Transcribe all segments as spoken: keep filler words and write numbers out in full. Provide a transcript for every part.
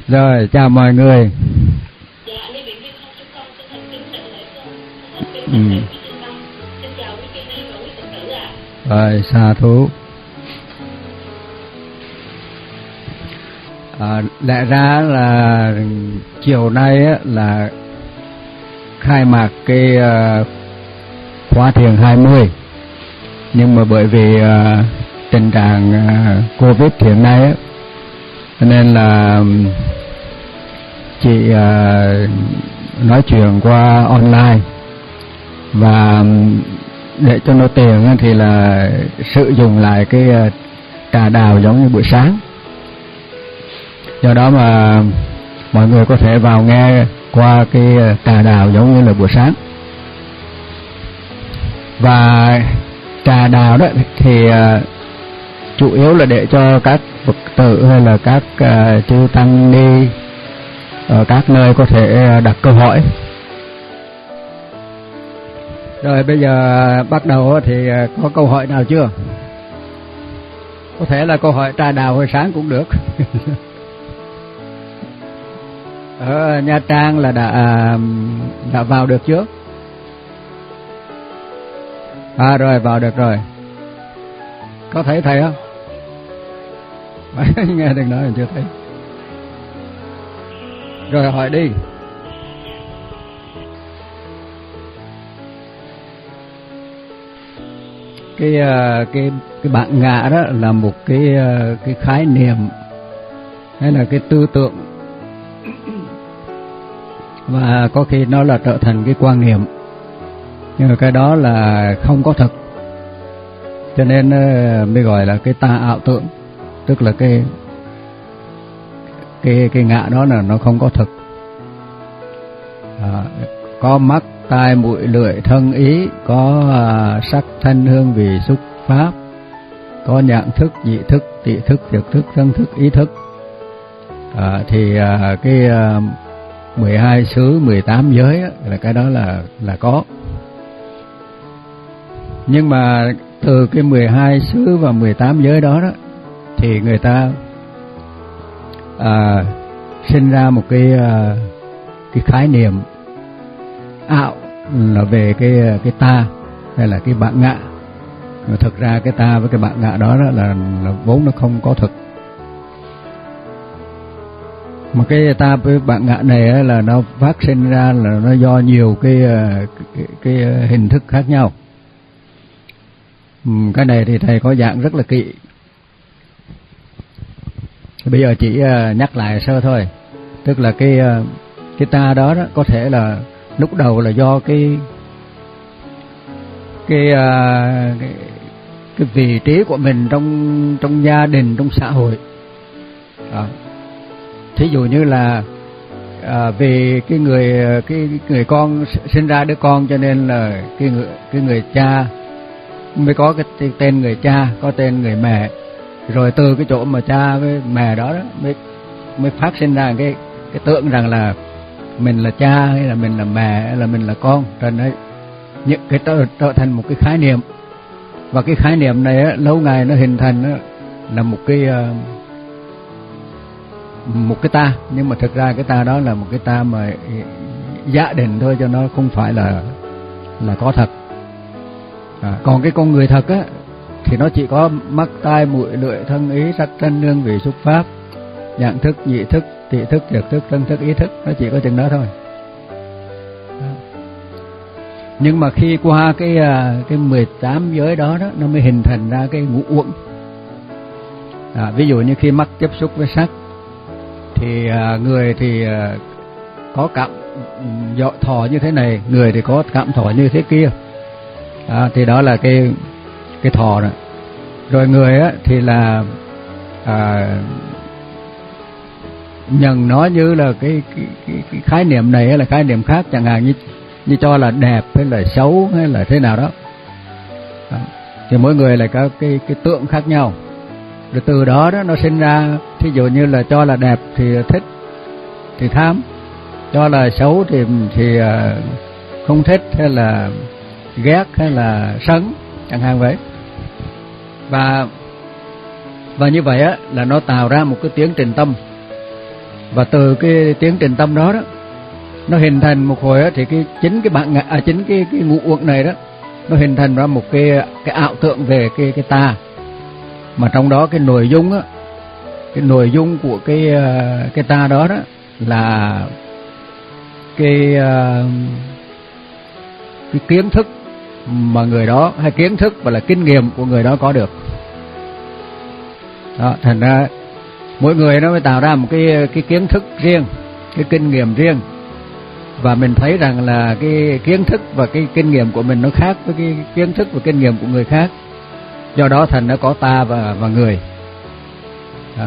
Rồi, chào mọi người. Ừ. Rồi, sa thú. À, lẽ ra là chiều nay á, là khai mạc cái uh, khóa thiền hai mươi, nhưng mà bởi vì uh, tình trạng uh, Covid hiện nay á, nên là chị uh, nói chuyện qua online, và để cho nó tiện thì là sử dụng lại cái uh, trà đào giống như buổi sáng. Do đó mà mọi người có thể vào nghe qua cái trà đào giống như là buổi sáng. Và trà đào đó thì uh, chủ yếu là để cho các Phật tử hay là các uh, chư tăng ni ở các nơi có thể đặt câu hỏi. Rồi bây giờ bắt đầu thì có câu hỏi nào chưa? Có thể là câu hỏi trà đào hồi sáng cũng được. Ở Nha Trang là đã đã vào được chưa? À rồi, vào được rồi. Có thấy thầy không? Nghe đừng nói chưa thấy. Rồi hỏi đi. Cái cái cái bản ngã đó là một cái cái khái niệm hay là cái tư tưởng, và có khi nó là trở thành cái quan niệm, nhưng mà cái đó là không có thật, cho nên mới gọi là cái tà ảo tưởng, tức là cái cái cái ngã đó là nó không có thực. À, có mắt, tai, mũi, lưỡi, thân, ý, có à, sắc, thanh, hương, vị, xúc, pháp, có nhãn thức, nhị thức, tị thức, thực thức, thân thức, ý thức. À, thì à, cái à, mười hai xứ, mười tám giới á, là cái đó là là có. Nhưng mà từ cái mười hai xứ và mười tám giới đó đó thì người ta à, sinh ra một cái à, cái khái niệm ảo là về cái cái ta hay là cái bản ngã. Mà thực ra cái ta với cái bản ngã đó, đó là, là vốn nó không có thực. Mà cái ta với bản ngã này là nó phát sinh ra là nó do nhiều cái cái, cái hình thức khác nhau. Cái này thì thầy có giảng rất là kỹ. Bây giờ chỉ nhắc lại sơ thôi. Tức là cái cái ta đó, đó có thể là lúc đầu là do cái cái cái, cái vị trí của mình trong trong gia đình, trong xã hội. Đó. Thí dụ như là à, vì cái người cái, cái người con sinh ra đứa con, cho nên là cái người cái người cha mới có cái tên người cha, có tên người mẹ. Rồi từ cái chỗ mà cha với mẹ đó, đó mới mới phát sinh ra cái cái tưởng rằng là mình là cha hay là mình là mẹ hay là mình là con. Cho nên những cái trở, trở thành một cái khái niệm, và cái khái niệm này á, lâu ngày nó hình thành á, là một cái một cái ta, nhưng mà thực ra cái ta đó là một cái ta mà giả định thôi, cho nó không phải là là có thật. À, còn cái con người thật á thì nó chỉ có mắt, tai, mũi, lưỡi, thân, ý, sắc, thanh, hương, vị, xúc, pháp, nhãn thức, nhị thức, tị thức, thực thức, thân thức, ý thức, nó chỉ có chừng đó thôi. À. Nhưng mà khi qua cái cái mười tám giới đó đó, nó mới hình thành ra cái ngũ uẩn. À, ví dụ như khi mắt tiếp xúc với sắc thì à, người thì à, có cảm dọ thọ như thế này, người thì có cảm thọ như thế kia. À, thì đó là cái cái thọ đó. Rồi người á thì là à, nhận nó như là cái cái, cái cái khái niệm này hay là khái niệm khác, chẳng hạn như như cho là đẹp hay là xấu hay là thế nào đó. À, thì mỗi người lại có cái cái tượng khác nhau. Rồi từ đó đó nó sinh ra, thí dụ như là cho là đẹp thì thích thì tham, cho là xấu thì thì không thích hay là ghét hay là sân, chẳng hạn vậy. Và và như vậy á là nó tạo ra một cái tiến trình tâm. Và từ cái tiến trình tâm đó đó, nó hình thành một hồi đó, thì cái chính cái bạn à, chính cái cái ngũ uẩn này đó, nó hình thành ra một cái cái ảo tượng về cái cái ta, mà trong đó cái nội dung á, cái nội dung của cái cái ta đó đó là cái cái kiến thức mà người đó, hay kiến thức và là kinh nghiệm của người đó có được. Đó, thành ra mỗi người nó mới tạo ra một cái cái kiến thức riêng, cái kinh nghiệm riêng, và mình thấy rằng là cái kiến thức và cái kinh nghiệm của mình nó khác với cái kiến thức và kinh nghiệm của người khác. Do đó thành nó có ta và và người. Đó.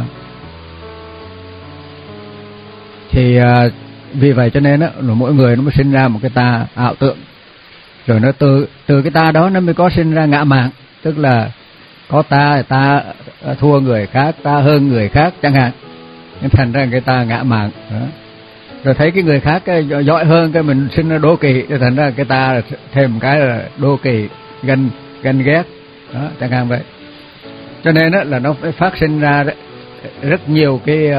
Thì à, vì vậy cho nên á, mỗi người nó mới sinh ra một cái ta ảo tượng, rồi nó từ từ cái ta đó nó mới có sinh ra ngã mạn, tức là có ta ta thua người khác, ta hơn người khác chẳng hạn, nên thành ra cái ta ngã mạn. Đó. Rồi thấy cái người khác cái giỏi hơn, cái mình sinh ra đố kỵ, rồi thành ra cái ta thêm một cái là đố kỵ, ganh ganh ghét, đó chẳng hạn vậy. Cho nên đó là nó phải phát sinh ra rất nhiều cái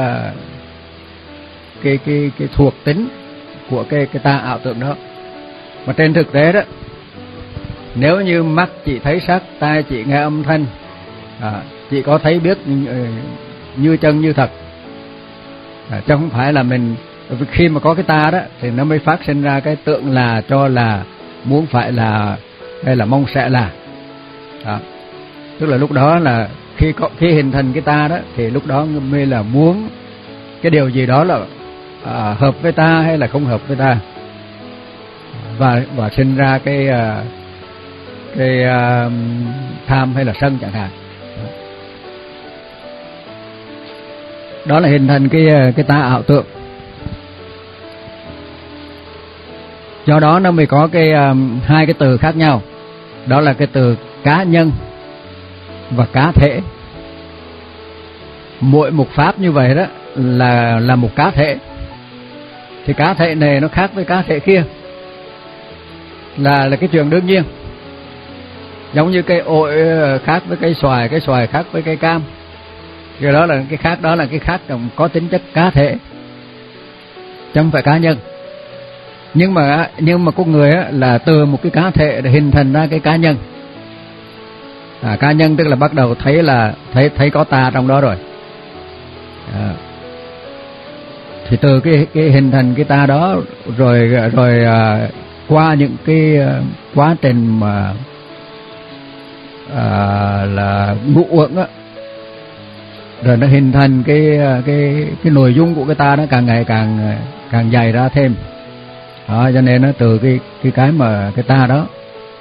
cái cái cái thuộc tính của cái cái ta ảo tượng đó. Mà trên thực tế đó, nếu như mắt chỉ thấy sắc, tai chỉ nghe âm thanh, à, chỉ có thấy biết như chân như thật, à, chứ không phải là mình khi mà có cái ta đó thì nó mới phát sinh ra cái tượng là, cho là, muốn phải là, hay là mong sẽ là. Đó. Tức là lúc đó là khi có khi hình thành cái ta đó thì lúc đó mới là muốn cái điều gì đó là à, hợp với ta hay là không hợp với ta, và và sinh ra cái cái uh, tham hay là sân chẳng hạn. Đó là hình thành cái cái ta ảo tượng. Do đó nó mới có cái um, hai cái từ khác nhau, đó là cái từ cá nhân và cá thể. Mỗi một pháp như vậy đó là là một cá thể, thì cá thể này nó khác với cá thể kia là là cái chuyện đương nhiên. Giống như cây ổi khác với cây xoài, cây xoài khác với cây cam, cái đó là cái khác, đó là cái khác có tính chất cá thể, chứ không phải cá nhân. Nhưng mà nhưng mà con người á, là từ một cái cá thể để hình thành ra cái cá nhân. À, cá nhân tức là bắt đầu thấy là thấy thấy có ta trong đó rồi. À, thì từ cái cái hình thành cái ta đó rồi rồi à, qua những cái quá trình mà à, là ngũ uẩn á, rồi nó hình thành cái cái cái nội dung của cái ta nó càng ngày càng càng dày ra thêm. Đó, cho nên nó từ cái cái cái mà cái ta đó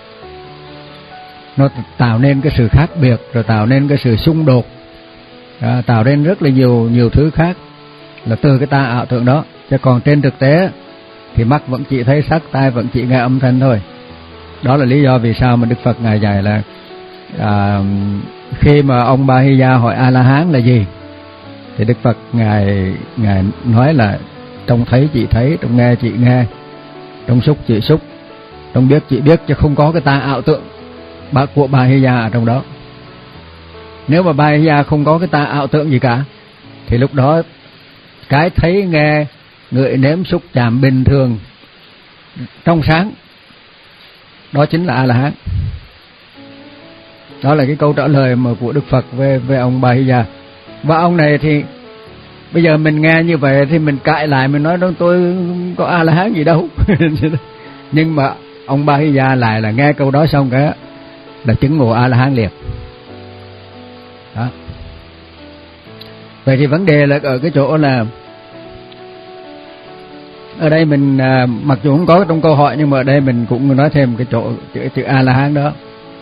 nó tạo nên cái sự khác biệt, rồi tạo nên cái sự xung đột, đó, tạo nên rất là nhiều nhiều thứ khác là từ cái ta ảo tưởng đó. Chứ còn trên thực tế thì mắt vẫn chỉ thấy sắc, tai vẫn chỉ nghe âm thanh thôi. Đó là lý do vì sao mà Đức Phật ngài dạy là à, khi mà ông Ba Hy Gia hỏi A La Hán là gì, thì Đức Phật ngài ngài nói là trong thấy chỉ thấy, trong nghe chỉ nghe, trong xúc chỉ xúc, trong biết chỉ biết, chứ không có cái ta ảo tượng của Ba Hy Gia ở trong đó. Nếu mà Ba Hy Gia không có cái ta ảo tượng gì cả thì lúc đó cái thấy nghe ngửi nếm xúc chạm bình thường trong sáng, đó chính là A La Hán. Đó là cái câu trả lời mà của Đức Phật về về ông Ba Hy Gia. Và ông này thì bây giờ mình nghe như vậy thì mình cãi lại, mình nói đó tôi có A La Hán gì đâu. Nhưng mà ông Ba Hy Gia lại là nghe câu đó xong cái là chứng ngộ A La Hán liền. Đó. Vậy thì vấn đề là ở cái chỗ là ở đây mình mặc dù không có trong câu hỏi, nhưng mà ở đây mình cũng nói thêm cái chỗ chữ, chữ A La Hán đó.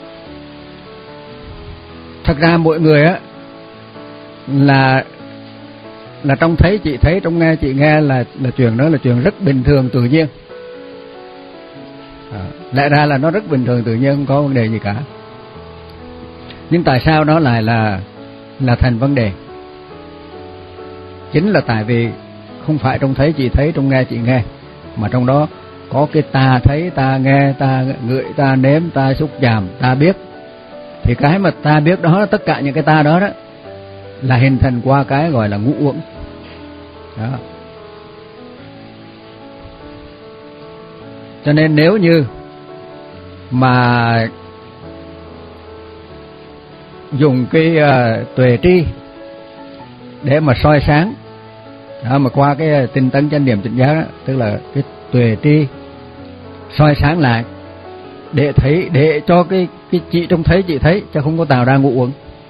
Thật ra mỗi người á là là trong thấy chị thấy, trong nghe chị nghe là là chuyện đó là chuyện rất bình thường tự nhiên. À, lẽ ra là nó rất bình thường tự nhiên, không có vấn đề gì cả. Nhưng tại sao nó lại là là thành vấn đề? Chính là tại vì không phải trong thấy chị thấy, trong nghe chị nghe, mà trong đó có cái ta thấy, ta nghe, ta ngửi, ta nếm, ta xúc chạm, ta biết. Thì cái mà ta biết đó, tất cả những cái ta đó đó là hình thành qua cái gọi là ngũ uẩn. Đó. Cho nên nếu như mà dùng cái uh, tuệ tri để mà soi sáng, đó, mà qua cái tinh tấn chánh niệm tỉnh giác đó, tức là cái tuệ tri soi sáng lại để thấy, để cho cái cái chị trông thấy chị thấy, chứ không có tạo ra ngũ uẩn.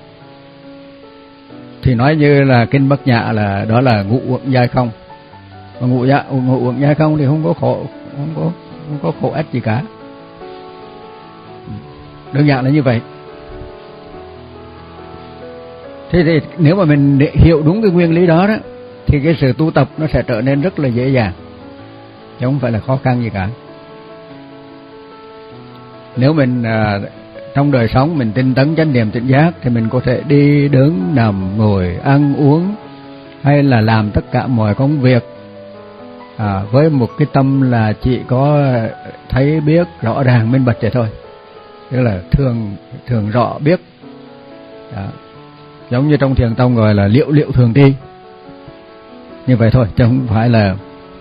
Thì nói như là kinh Bát Nhã là đó là ngũ uẩn giai không. Mà ngũ dạ ngũ uẩn giai không thì không có khổ, không có không có khổ ách gì cả. Đơn giản là như vậy. Thế thì nếu mà mình hiểu đúng cái nguyên lý đó đó, thì cái sự tu tập nó sẽ trở nên rất là dễ dàng, chứ không phải là khó khăn gì cả. Nếu mình à, trong đời sống mình tinh tấn chánh niệm tỉnh giác thì mình có thể đi đứng nằm ngồi ăn uống hay là làm tất cả mọi công việc à, với một cái tâm là chỉ có thấy biết rõ ràng minh bạch vậy thôi, tức là thường thường rõ biết. Đó. Giống như trong thiền tông gọi là liệu liệu thường tri, như vậy thôi, chứ không phải là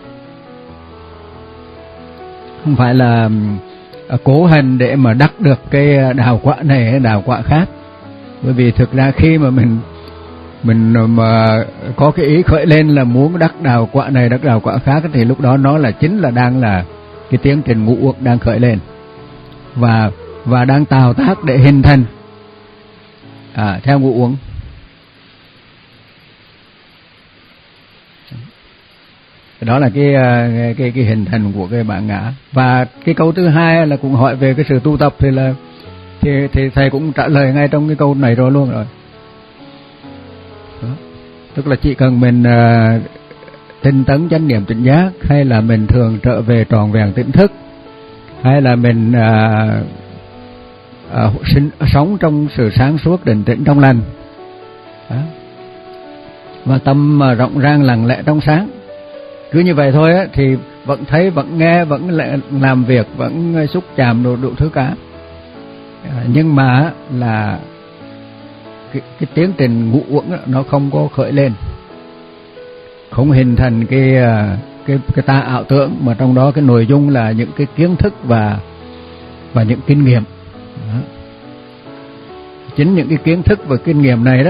không phải là cố hành để mà đắc được cái đào quả này hay đào quả khác. Bởi vì thực ra khi mà mình mình mà có cái ý khởi lên là muốn đắc đào quả này đắc đào quả khác, thì lúc đó nó là chính là đang là cái tiến trình ngũ uẩn đang khởi lên và và đang tạo tác để hình thành à, theo ngũ uẩn. Đó là cái cái cái hình thành của cái bản ngã. Và cái câu thứ hai là cũng hỏi về cái sự tu tập, thì là thì thì thầy cũng trả lời ngay trong cái câu này rồi luôn rồi. Đó. Tức là chỉ cần mình uh, tinh tấn chánh niệm tỉnh giác, hay là mình thường trở về tròn vẹn tỉnh thức, hay là mình uh, uh, sinh, sống trong sự sáng suốt định tĩnh trong lành, đó, và tâm uh, rộng rang lặng lẽ trong sáng, cứ như vậy thôi á, thì vẫn thấy, vẫn nghe, vẫn làm việc, vẫn xúc chạm đủ, đủ thứ cả. À, nhưng mà là cái, cái tiến trình ngũ uẩn nó không có khởi lên, không hình thành cái cái cái ta ảo tưởng, mà trong đó cái nội dung là những cái kiến thức và và những kinh nghiệm. Đó. Chính những cái kiến thức và kinh nghiệm này đó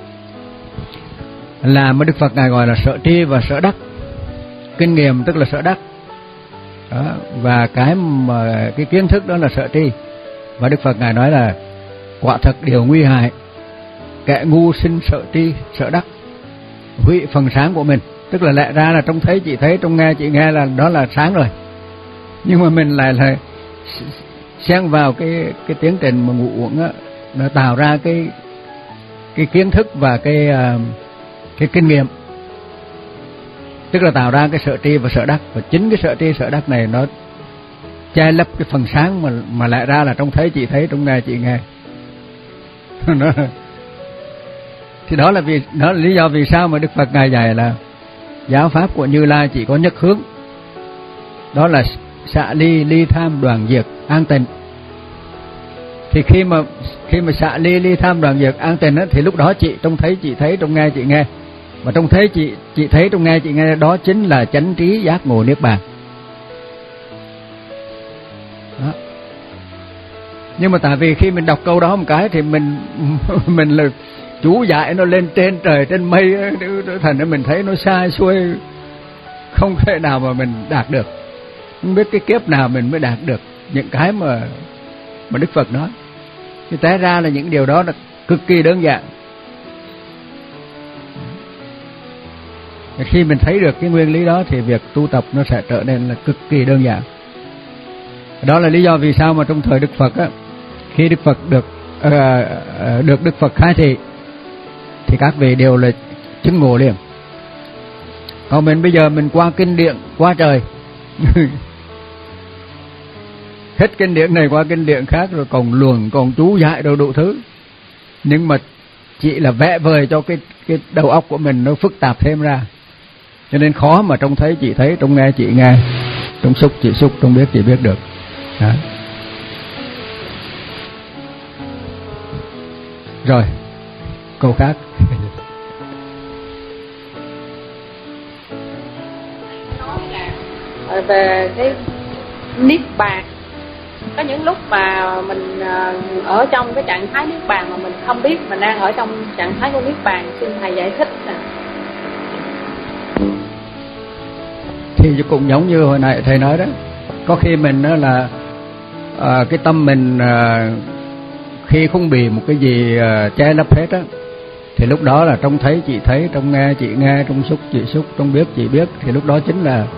là mà Đức Phật ngài gọi là sở tri và sở đắc. Kinh nghiệm tức là sở đắc, đó, và cái mà cái kiến thức đó là sở tri. Và Đức Phật ngài nói là quả thật điều nguy hại, kẻ ngu sinh sở tri sở đắc, hủy phần sáng của mình. Tức là lẽ ra là trông thấy chị thấy, trông nghe chị nghe là đó là sáng rồi, nhưng mà mình lại là xen vào cái cái tiến trình mà ngũ uẩn á, nó tạo ra cái cái kiến thức và cái cái kinh nghiệm, tức là tạo ra cái sở tri và sở đắc. Và chính cái sở tri sở đắc này nó che lấp cái phần sáng mà mà lẽ ra là trông thấy chị thấy, trông nghe chị nghe. Nó, thì đó là vì đó là lý do vì sao mà Đức Phật ngài dạy là giáo pháp của Như Lai chỉ có nhất hướng, đó là xả ly, ly tham, đoạn diệt, an tịnh. Thì khi mà khi mà xả ly, ly tham, đoạn diệt, an tịnh á, thì lúc đó chị trông thấy chị thấy, trông nghe chị nghe. Mà trông thấy chị chị thấy, trông nghe chị nghe, đó chính là chánh trí giác ngộ niết bàn. Đó. Nhưng mà tại vì khi mình đọc câu đó một cái thì mình mình là chú giải nó lên trên trời trên mây, thành ra mình thấy nó sai xuôi, không thể nào mà mình đạt được. Không biết cái kiếp nào mình mới đạt được những cái mà mà Đức Phật nói. Thì té ra là những điều đó là cực kỳ đơn giản. Khi mình thấy được cái nguyên lý đó thì việc tu tập nó sẽ trở nên là cực kỳ đơn giản. Đó là lý do vì sao mà trong thời Đức Phật á, khi Đức Phật được uh, được Đức Phật khai thị thì các vị đều là chứng ngộ liền. Còn mình bây giờ mình qua kinh điển qua trời hết kinh điển này qua kinh điển khác, rồi còn luồng, còn chú giải đồ đủ thứ, nhưng mà chỉ là vẽ vời cho cái cái đầu óc của mình nó phức tạp thêm ra, cho nên khó mà trông thấy chị thấy, trông nghe chị nghe, trông xúc chị xúc, trông biết chị biết được. Đó. Rồi câu khác. về cái niết bàn. Có những lúc mà mình ở trong cái trạng thái niết bàn mà mình không biết mình đang ở trong trạng thái của niết bàn, xin thầy giải thích nè. Thì cũng giống như hồi nãy thầy nói đó, có khi mình đó là à, cái tâm mình à, khi không bị một cái gì à, che lấp hết á, thì lúc đó là trong thấy chị thấy, trong nghe chị nghe, trong xúc chị xúc, trong biết chị biết, thì lúc đó chính là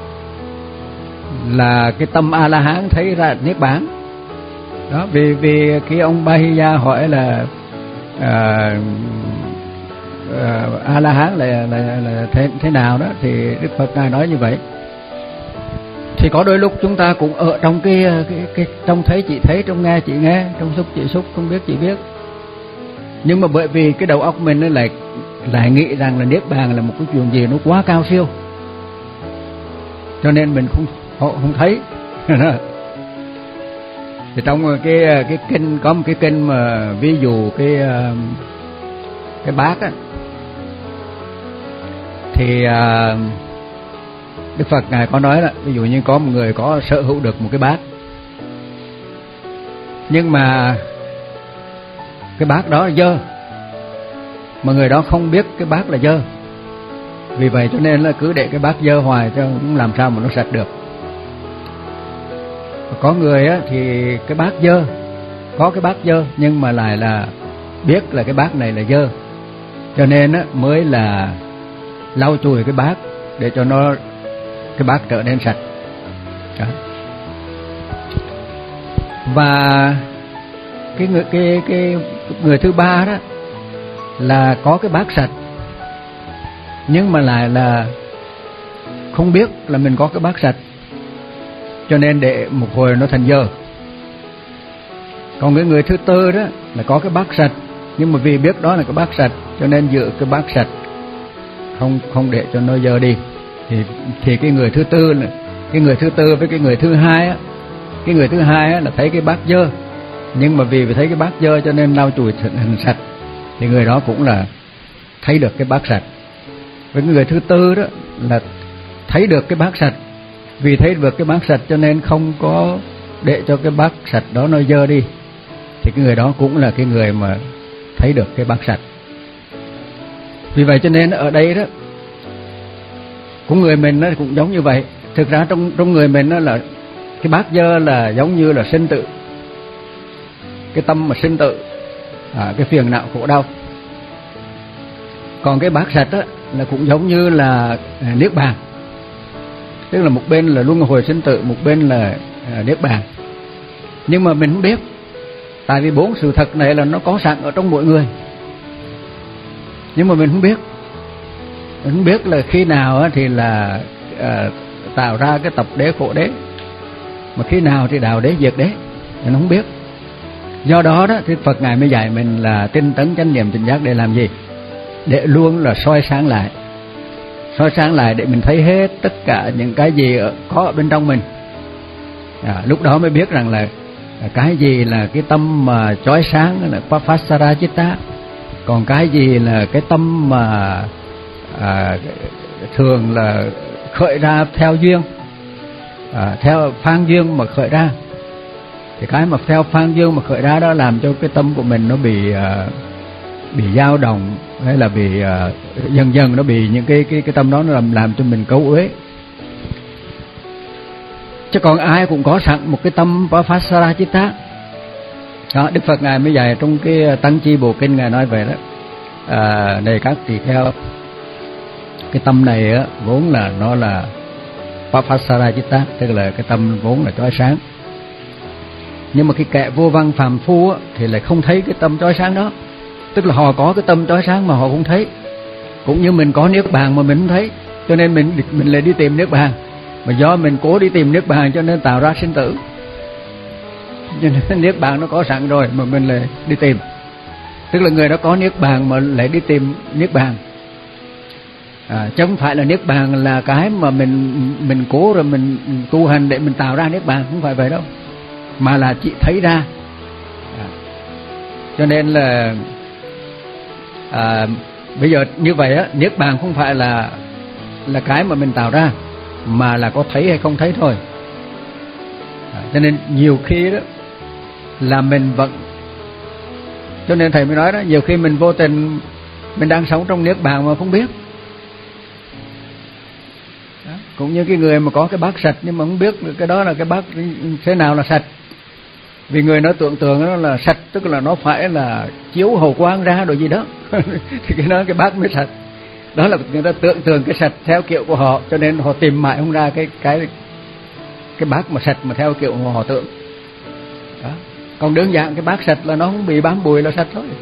là cái tâm A La Hán thấy ra niết bàn. Đó, vì vì khi ông Bahiya hỏi là à, à, A La Hán là là, là thế, thế nào đó, thì Đức Phật ngài nói như vậy. Thì có đôi lúc chúng ta cũng ở trong cái cái cái trong thấy chị thấy, trong nghe chị nghe, trong xúc chị xúc, trong biết chị biết. Nhưng mà bởi vì cái đầu óc mình nó lại lại nghĩ rằng là niết bàn là một cái chuyện gì nó quá cao siêu, cho nên mình không không thấy. Thì trong cái cái kinh có một cái kinh mà ví dụ cái cái bát á, thì Đức Phật ngài có nói là ví dụ như có một người có sở hữu được một cái bát, nhưng mà cái bát đó là dơ, mà người đó không biết cái bát là dơ. Vì vậy cho nên là cứ để cái bát dơ hoài cho cũng làm sao mà nó sạch được. Có người á thì cái bát dơ, có cái bát dơ nhưng mà lại là biết là cái bát này là dơ, cho nên á mới là lau chùi cái bát để cho nó cái bát trở nên sạch. Đó. Và cái người cái cái người thứ ba đó là có cái bát sạch nhưng mà lại là không biết là mình có cái bát sạch, cho nên để một hồi nó thành dơ. Còn cái người thứ tư đó là có cái bát sạch nhưng mà vì biết đó là cái bát sạch cho nên giữ cái bát sạch, không không để cho nó dơ đi. Thì thì cái người thứ tư là cái người thứ tư với cái người thứ hai á, cái người thứ hai á là thấy cái bát dơ, nhưng mà vì thấy cái bát dơ cho nên lau chùi thành sạch, thì người đó cũng là thấy được cái bát sạch. Với người thứ tư đó là thấy được cái bát sạch, vì thấy được cái bát sạch cho nên không có để cho cái bát sạch đó nó dơ đi, thì cái người đó cũng là cái người mà thấy được cái bát sạch. Vì vậy cho nên ở đây đó, cũng người mình nó cũng giống như vậy. Thực ra trong trong người mình nó là cái bát dơ là giống như là sinh tử, cái tâm mà sinh tử, à, cái phiền não khổ đau. Còn cái bát sạch á là cũng giống như là à, niết bàn, tức là một bên là luân hồi sinh tử, một bên là à, niết bàn. Nhưng mà mình không biết, tại vì bốn sự thật này là nó có sẵn ở trong mỗi người, nhưng mà mình không biết. Mình không biết là khi nào thì là à, tạo ra cái tập đế khổ đế, mà khi nào thì đạo đế diệt đế, mình không biết. Do đó đó thì Phật ngài mới dạy mình là tinh tấn chánh niệm tỉnh giác để làm gì? Để luôn là soi sáng lại, soi sáng lại để mình thấy hết tất cả những cái gì có ở bên trong mình. À, lúc đó mới biết rằng là cái gì là cái tâm mà chói sáng là Papasara Chitta, còn cái gì là cái tâm mà à, thường là khởi ra theo duyên, à, theo phan duyên mà khởi ra. Thì cái mà theo phan duyên mà khởi ra đó làm cho cái tâm của mình nó bị à, bị dao động, hay là bị à, dần dần nó bị những cái cái cái tâm đó nó làm làm cho mình cấu uế. Chứ còn ai cũng có sẵn một cái tâm Papasara Chitta. Đó, Đức Phật ngài mới dạy trong cái Tăng Chi Bộ Kinh ngài nói về đó, à, này các tỳ kheo, cái tâm này á vốn là nó là Papasara Chitta, tức là cái tâm vốn là chói sáng. Nhưng mà cái kẻ vô văn phàm phu á, thì lại không thấy cái tâm chói sáng đó, tức là họ có cái tâm chói sáng mà họ không thấy. Cũng như mình có niết bàn mà mình không thấy, cho nên mình mình lại đi tìm niết bàn. Mà do mình cố đi tìm niết bàn cho nên tạo ra sinh tử. Cho nên niết bàn nó có sẵn rồi mà mình lại đi tìm. Tức là người đó có niết bàn mà lại đi tìm niết bàn. À, chứ không phải là niết bàn là cái mà mình mình cố rồi mình tu hành để mình tạo ra niết bàn, không phải vậy đâu, mà là chỉ thấy ra. À, cho nên là à, bây giờ như vậy á, niết bàn không phải là là cái mà mình tạo ra, mà là có thấy hay không thấy thôi. À, cho nên nhiều khi đó là mình vẫn, cho nên thầy mới nói đó, nhiều khi mình vô tình mình đang sống trong niết bàn mà không biết. Đó. Cũng như cái người mà có cái bát sạch nhưng mà không biết cái đó là cái bát thế nào là sạch. Vì người nó tưởng tượng nó là sạch, tức là nó phải là chiếu hào quang ra rồi gì đó thì cái đó cái bát mới sạch. Đó là người ta tưởng tượng cái sạch theo kiểu của họ, cho nên họ tìm mãi không ra cái cái cái bát mà sạch mà theo kiểu mà họ tưởng. Đó. Còn đơn giản cái bát sạch là nó không bị bám bụi là sạch thôi.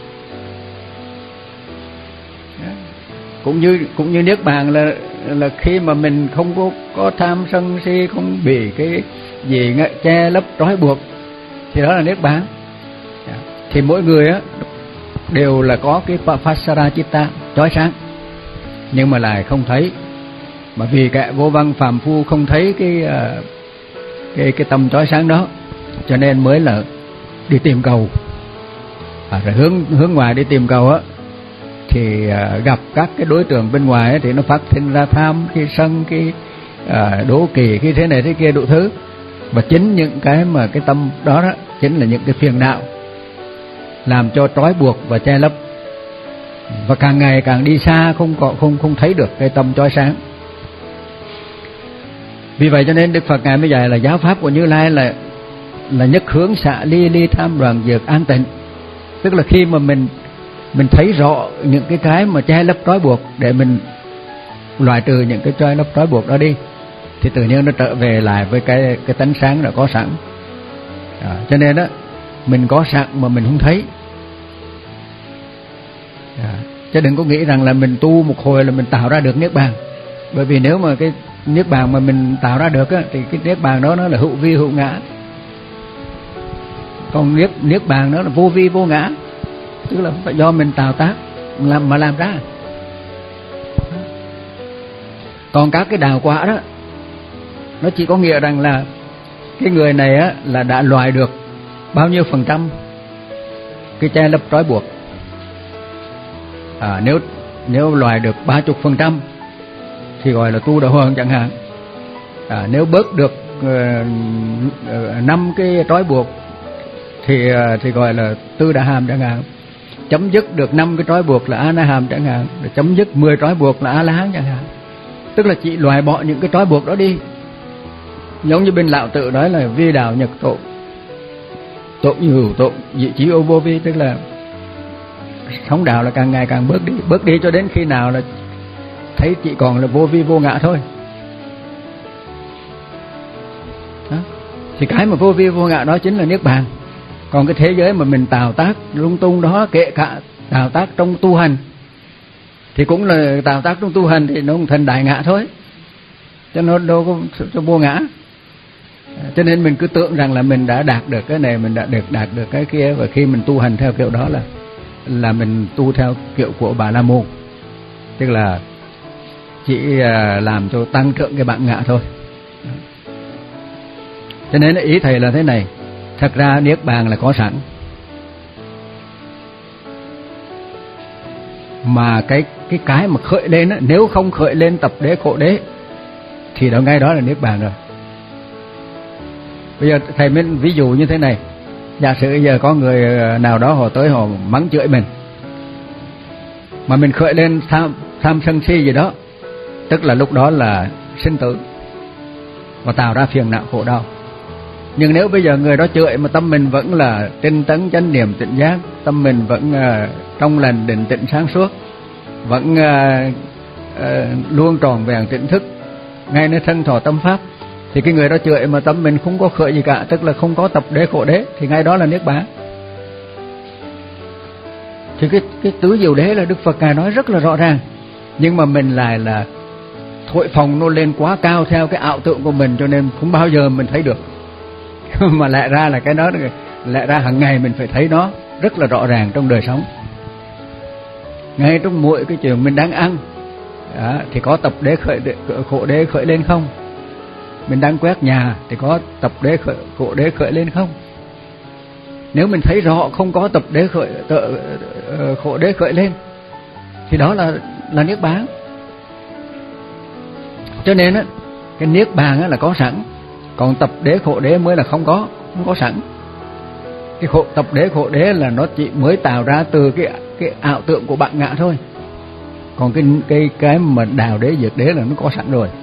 Đó. Cũng như cũng như niết bàn là là khi mà mình không có có tham sân si, không bị cái gì che lấp trói buộc, thì đó là niết bàn. Thì mỗi người á đều là có cái Pasara Chitta chói sáng, nhưng mà lại không thấy. Mà vì kẻ vô văn phàm phu không thấy cái cái cái tâm chói sáng đó, cho nên mới là đi tìm cầu. À, rồi hướng hướng ngoài đi tìm cầu á, thì à, gặp các cái đối tượng bên ngoài ấy, thì nó phát sinh ra tham, cái sân, cái à, đố kỵ, cái thế này thế kia đủ thứ. Và chính những cái mà cái tâm đó đó chính là những cái phiền não làm cho trói buộc và che lấp, và càng ngày càng đi xa, không có không không thấy được cái tâm chói sáng. Vì vậy cho nên Đức Phật ngài mới dạy là giáo pháp của Như Lai là là nhất hướng xạ ly ly tham đoàn diệt an tịnh. Tức là khi mà mình mình thấy rõ những cái cái mà che lấp trói buộc, để mình loại trừ những cái che lấp trói buộc đó đi, thì tự nhiên nó trở về lại với cái cái tánh sáng đã có sẵn. À, cho nên đó mình có sẵn mà mình không thấy. À, chứ đừng có nghĩ rằng là mình tu một hồi là mình tạo ra được niết bàn. Bởi vì nếu mà cái niết bàn mà mình tạo ra được á, thì cái niết bàn đó nó là hữu vi hữu ngã. Còn niết niết bàn đó là vô vi vô ngã, tức là không phải do mình tạo tác làm mà làm ra. Còn các cái đào quả đó, nó chỉ có nghĩa rằng là cái người này á là đã loại được bao nhiêu phần trăm cái che lấp trói buộc. À, nếu nếu loại được ba chục phần trăm thì gọi là tu đạo hoàng chẳng hạn. À, nếu bớt được năm uh, uh, cái trói buộc thì uh, thì gọi là tư đà hàm chẳng hạn. Chấm dứt được năm cái trói buộc là a na hàm chẳng hạn. Chấm dứt mười trói buộc là a la hán chẳng hạn. Tức là chỉ loại bỏ những cái trói buộc đó đi. Giống như bên Lão Tử nói là vi đạo nhật tộ, tộ như hữu tộ, dị trí ô vô vi, tức là sống đạo là càng ngày càng bớt đi, bớt đi cho đến khi nào là thấy chỉ còn là vô vi vô ngã thôi. Đó. Thì cái mà vô vi vô ngã đó chính là niết bàn. Còn cái thế giới mà mình tạo tác lung tung đó, kể cả tạo tác trong tu hành, thì cũng là tạo tác trong tu hành, thì nó cũng thành đại ngã thôi, cho nó đâu có cho vô ngã. Cho nên mình cứ tưởng rằng là mình đã đạt được cái này, mình đã được đạt được cái kia, và khi mình tu hành theo kiểu đó là là mình tu theo kiểu của Bà La Môn, tức là chỉ làm cho tăng trưởng cái bản ngã thôi. Cho nên ý thầy là thế này, thật ra niết bàn là có sẵn, mà cái cái cái mà khởi lên á, nếu không khởi lên tập đế khổ đế thì đó ngay đó là niết bàn rồi. Bây giờ thầy mới ví dụ như thế này, giả sử giờ có người nào đó họ tới họ mắng chửi mình, mà mình khởi lên tham tham sân si gì đó, tức là lúc đó là sinh tử và tạo ra phiền não khổ đau. Nhưng nếu bây giờ người đó chửi mà tâm mình vẫn là tinh tấn chánh niệm tỉnh giác, tâm mình vẫn uh, trong lành định tĩnh sáng suốt, vẫn uh, uh, luôn tròn vẹn tỉnh thức, ngay nơi thân thọ tâm pháp, thì cái người đó chửi mà tâm mình không có khởi gì cả, tức là không có tập đế khổ đế, thì ngay đó là niết bàn. Thì cái cái tứ diệu đế là Đức Phật ngài nói rất là rõ ràng, nhưng mà mình lại là thổi phồng nó lên quá cao theo cái ảo tưởng của mình, cho nên không bao giờ mình thấy được. Mà lại ra là cái đó, lại ra hàng ngày mình phải thấy nó rất là rõ ràng trong đời sống. Ngay trong mỗi cái chuyện mình đang ăn đó, thì có tập đế khởi đế, khổ đế khởi lên không? Mình đang quét nhà thì có tập đế khởi, khổ đế khởi lên không? Nếu mình thấy rõ không có tập đế khởi tự, khổ đế khởi lên thì đó là là niết bàn. Cho nên á, Cái niết bàn á là có sẵn, còn tập đế khổ đế mới là không có, không có sẵn. Cái khổ, tập đế khổ đế là nó chỉ mới tạo ra từ cái cái ảo tưởng của bạn ngã thôi. Còn cái cái cái mà đào đế diệt đế là nó có sẵn rồi.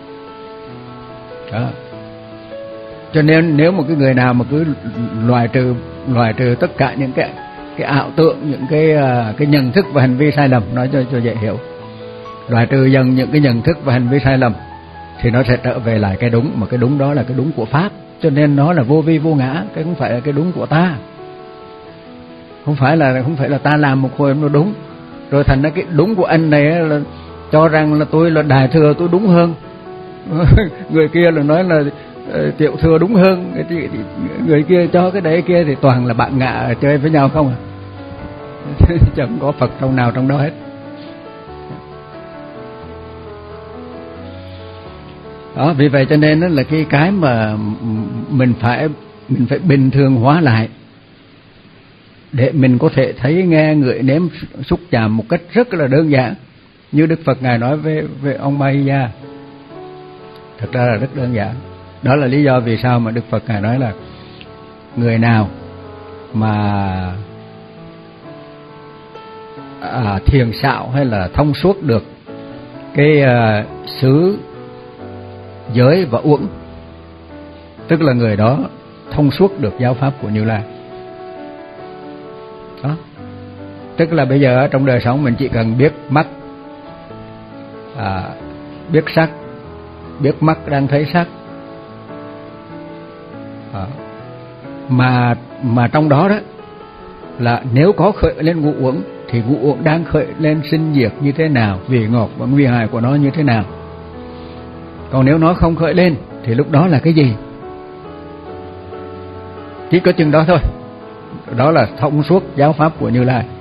Đó. Cho nên nếu một cái người nào mà cứ loại trừ loại trừ tất cả những cái cái ảo tưởng, những cái cái nhận thức và hành vi sai lầm, nói cho cho dễ hiểu, loại trừ dần những cái nhận thức và hành vi sai lầm thì nó sẽ trở về lại cái đúng, mà cái đúng đó là cái đúng của pháp. Cho nên nó là vô vi vô ngã, cái không phải là cái đúng của ta, không phải là không phải là ta làm một hồi nó đúng rồi thành ra cái đúng của anh này là cho rằng là tôi là đại thừa, tôi đúng hơn người kia là nói là uh, tiểu thừa đúng hơn, thì, thì, người kia cho cái đấy kia thì toàn là bạn ngạ chơi với nhau không à chẳng có Phật trong nào trong đó hết. Đó, vì vậy cho nên đó là cái cái mà mình phải mình phải bình thường hóa lại để mình có thể thấy, nghe, ngửi, nếm, xúc chạm một cách rất là đơn giản, như Đức Phật ngài nói với với ông Mahiya. Thật ra là rất đơn giản. Đó là lý do vì sao mà Đức Phật ngài nói là người nào mà à, thiền xạo hay là thông suốt được cái uh, xứ, giới và uẩn, tức là người đó thông suốt được giáo pháp của Như Lai. Đó. Tức là bây giờ trong đời sống mình chỉ cần biết mắt, à, biết sắc, biết mắt đang thấy sắc, à, mà mà trong đó đó là nếu có khởi lên ngũ uẩn thì ngũ uẩn đang khởi lên sinh diệt như thế nào, vị ngọt và nguy hại của nó như thế nào. Còn nếu nó không khởi lên thì lúc đó là cái gì? Chỉ có chừng đó thôi. Đó là thông suốt giáo pháp của Như Lai.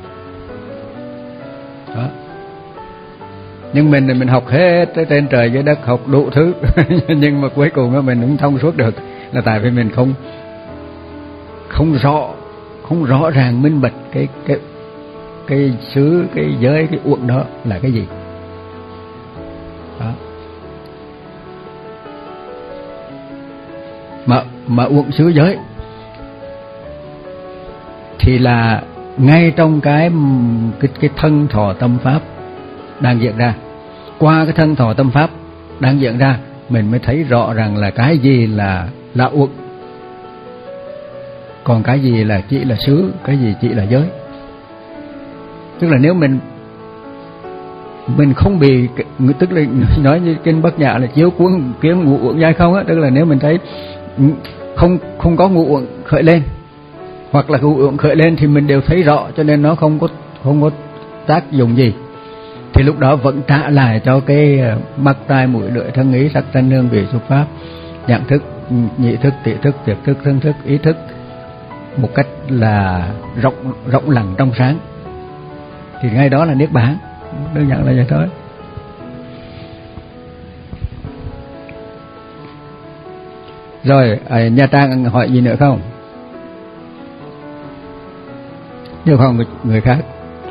Đó. Nhưng mình thì mình học hết trên trời dưới đất, học đủ thứ nhưng mà cuối cùng mình cũng thông suốt được, là tại vì mình không không rõ không rõ ràng minh bạch cái cái cái xứ, cái giới, cái uẩn đó là cái gì. Đó. Mà mà uẩn xứ giới thì là ngay trong cái cái cái thân thọ tâm pháp đang diễn ra. Qua cái thân thọ tâm pháp đang diễn ra, mình mới thấy rõ rằng là cái gì là là uẩn, còn cái gì là chỉ là xứ, cái gì chỉ là giới. Tức là nếu mình mình không bị, tức là nói như kinh Bát Nhã là chiếu cuốn kiếm ngũ uẩn giai không á, tức là nếu mình thấy không không có ngũ uẩn khởi lên hoặc là ngũ uẩn khởi lên thì mình đều thấy rõ, cho nên nó không có không có tác dụng gì, thì lúc đó vẫn trả lại cho cái mắt tai mũi lưỡi thân ý sắc thanh hương vị xúc pháp, nhận thức, nhị thức, tỷ thức, tiệt thức, thân thức, ý thức một cách là rộng rộng lặng trong sáng, thì ngay đó là niết bàn. Đơn giản là vậy thôi. Rồi, à, Nha Trang hỏi gì nữa không? Nếu không người, người khác.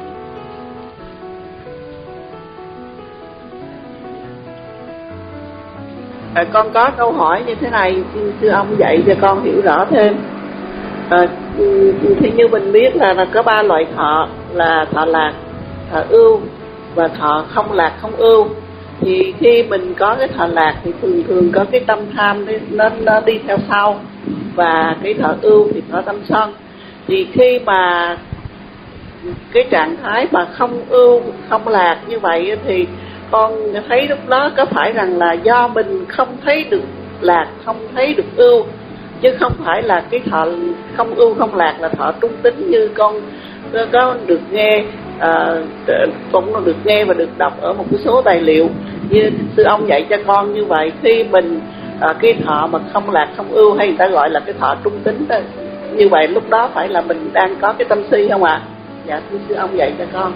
À, con có câu hỏi như thế này, thưa ông dạy cho con hiểu rõ thêm. À, thì như mình biết là, là có ba loại thọ, là thọ lạc, thọ ưu và thọ không lạc không ưu. Thì khi mình có cái thọ lạc thì thường thường có cái tâm tham nó, nó đi theo sau, và cái thọ ưu thì có tâm sân. Thì khi mà cái trạng thái mà không ưu không lạc như vậy thì con thấy lúc đó có phải rằng là do mình không thấy được lạc, không thấy được ưu, chứ không phải là cái thọ không ưu không lạc là thọ trung tính như con có được nghe, à, cũng được nghe và được đọc ở một cái số tài liệu như sư ông dạy cho con như vậy. Khi mình à, cái thọ mà không lạc không ưu, hay người ta gọi là cái thọ trung tính đó, như vậy lúc đó phải là mình đang có cái tâm si không ạ? À? Dạ thưa sư ông dạy cho con.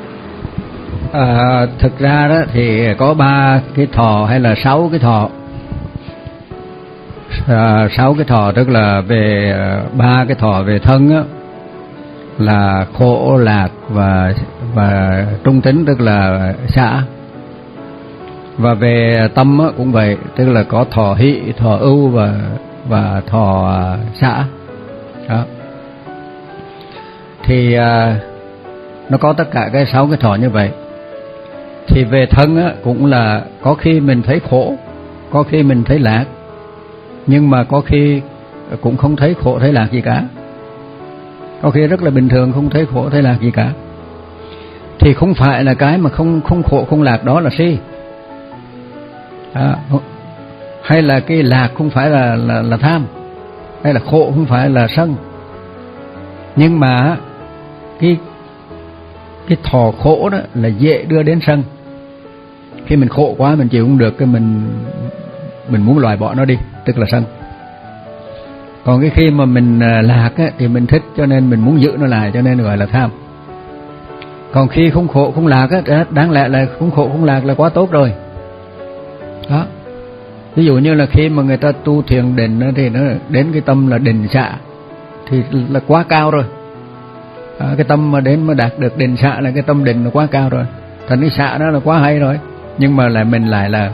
À, thực ra đó thì có ba cái thọ hay là sáu cái thọ. À, sáu cái thọ tức là về ba cái thọ về thân á, là khổ, lạc và và trung tính, tức là xả. Và về tâm cũng vậy, tức là có thọ hỷ, thọ ưu và và thọ xả. Đó. Thì à, nó có tất cả cái sáu cái thọ như vậy. Thì về thân á, cũng là có khi mình thấy khổ, có khi mình thấy lạc, nhưng mà có khi cũng không thấy khổ thấy lạc gì cả. Có khi rất là bình thường, không thấy khổ thấy lạc gì cả. Thì không phải là cái mà không không khổ không lạc đó là si. À, hay là cái lạc không phải là, là là tham, hay là khổ không phải là sân. Nhưng mà cái cái thọ khổ đó là dễ đưa đến sân. Khi mình khổ quá mình chịu không được, cái mình mình muốn loại bỏ nó đi, tức là sân. Còn cái khi mà mình lạc á, thì mình thích cho nên mình muốn giữ nó lại, cho nên gọi là tham. Còn khi không khổ không lạc á, đáng lẽ là không khổ không lạc là quá tốt rồi. Đó. Ví dụ như là khi mà người ta tu thiền định á, thì nó đến cái tâm là định xạ thì là quá cao rồi. À, cái tâm mà đến mà đạt được định xạ là cái tâm định là quá cao rồi. Thành cái xạ đó là quá hay rồi. Nhưng mà lại mình lại là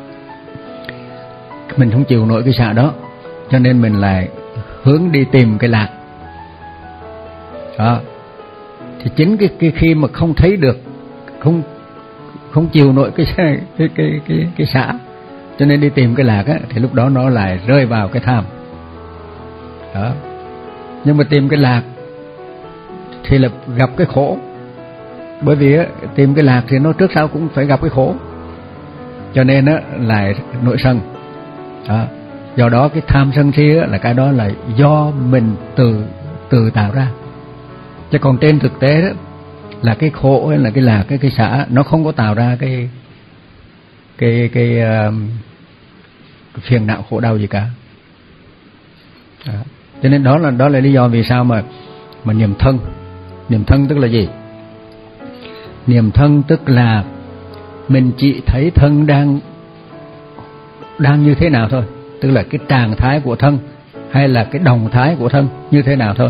mình không chịu nổi cái xạ đó, cho nên mình lại hướng đi tìm cái lạc. Đó. Thì chính cái, cái khi mà không thấy được, không không chịu nổi cái cái cái cái cái, cái xạ, cho nên đi tìm cái lạc á, thì lúc đó nó lại rơi vào cái tham. Đó. Nhưng mà tìm cái lạc thì là gặp cái khổ. Bởi vì á, tìm cái lạc thì nó trước sau cũng phải gặp cái khổ, cho nên á, lại nội sân. Đó. Do đó cái tham sân si á, là cái đó là do mình tự tự tạo ra. Chứ còn trên thực tế đó là cái khổ hay là cái lạc, cái cái xả nó không có tạo ra cái cái cái, uh, cái phiền não khổ đau gì cả. Đó. Cho nên đó là đó là lý do vì sao mà mà niệm thân. Niệm thân tức là gì? Niệm thân tức là mình chỉ thấy thân đang đang như thế nào thôi, tức là cái trạng thái của thân hay là cái động thái của thân như thế nào thôi.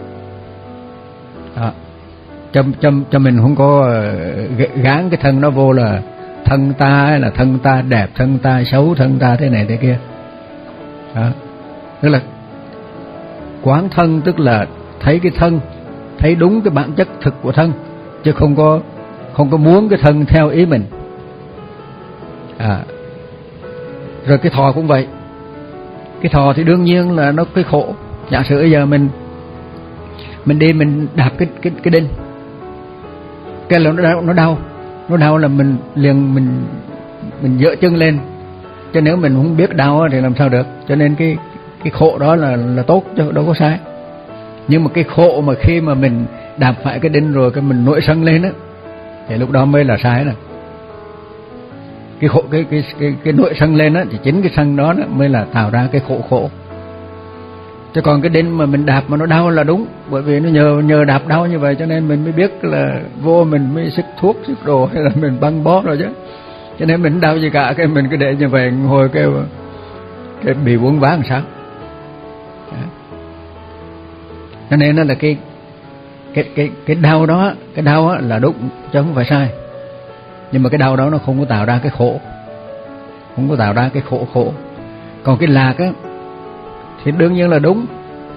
Đó. Cho, cho, cho mình không có gán cái thân nó vô là thân ta hay là thân ta đẹp, thân ta xấu, thân ta thế này thế kia. Đó. Tức là quán thân tức là thấy cái thân, thấy đúng cái bản chất thực của thân, chứ không có không có muốn cái thân theo ý mình. À. Rồi cái thọ cũng vậy. Cái thọ thì đương nhiên là nó cái khổ. Giả sử bây giờ mình mình đi mình đạp cái cái cái đinh, cái là nó đau, nó đau, nó đau là mình liền mình mình dỡ chân lên. Chứ nếu mình không biết đau thì làm sao được. Cho nên cái cái khổ đó là là tốt chứ đâu có sai. Nhưng mà cái khổ mà khi mà mình đạp phải cái đinh rồi cái mình nổi sân lên á, thì lúc đó mới là sai này. Cái khổ cái cái cái cái nổi sân lên á, thì chính cái sân đó, đó mới là tạo ra cái khổ khổ. Chứ còn cái đinh mà mình đạp mà nó đau là đúng, bởi vì nó nhờ nhờ đạp đau như vậy cho nên mình mới biết là vô mình mới sức thuốc sức đồ hay là mình băng bó rồi chứ. Cho nên mình đau gì cả, cái mình cứ để như vậy hồi kêu cái bị uốn ván làm sao. Cho nên nó là cái cái cái cái đau đó, cái đau á là đúng chứ không phải sai. Nhưng mà cái đau đó nó không có tạo ra cái khổ, không có tạo ra cái khổ khổ. Còn cái lạc á thì đương nhiên là đúng,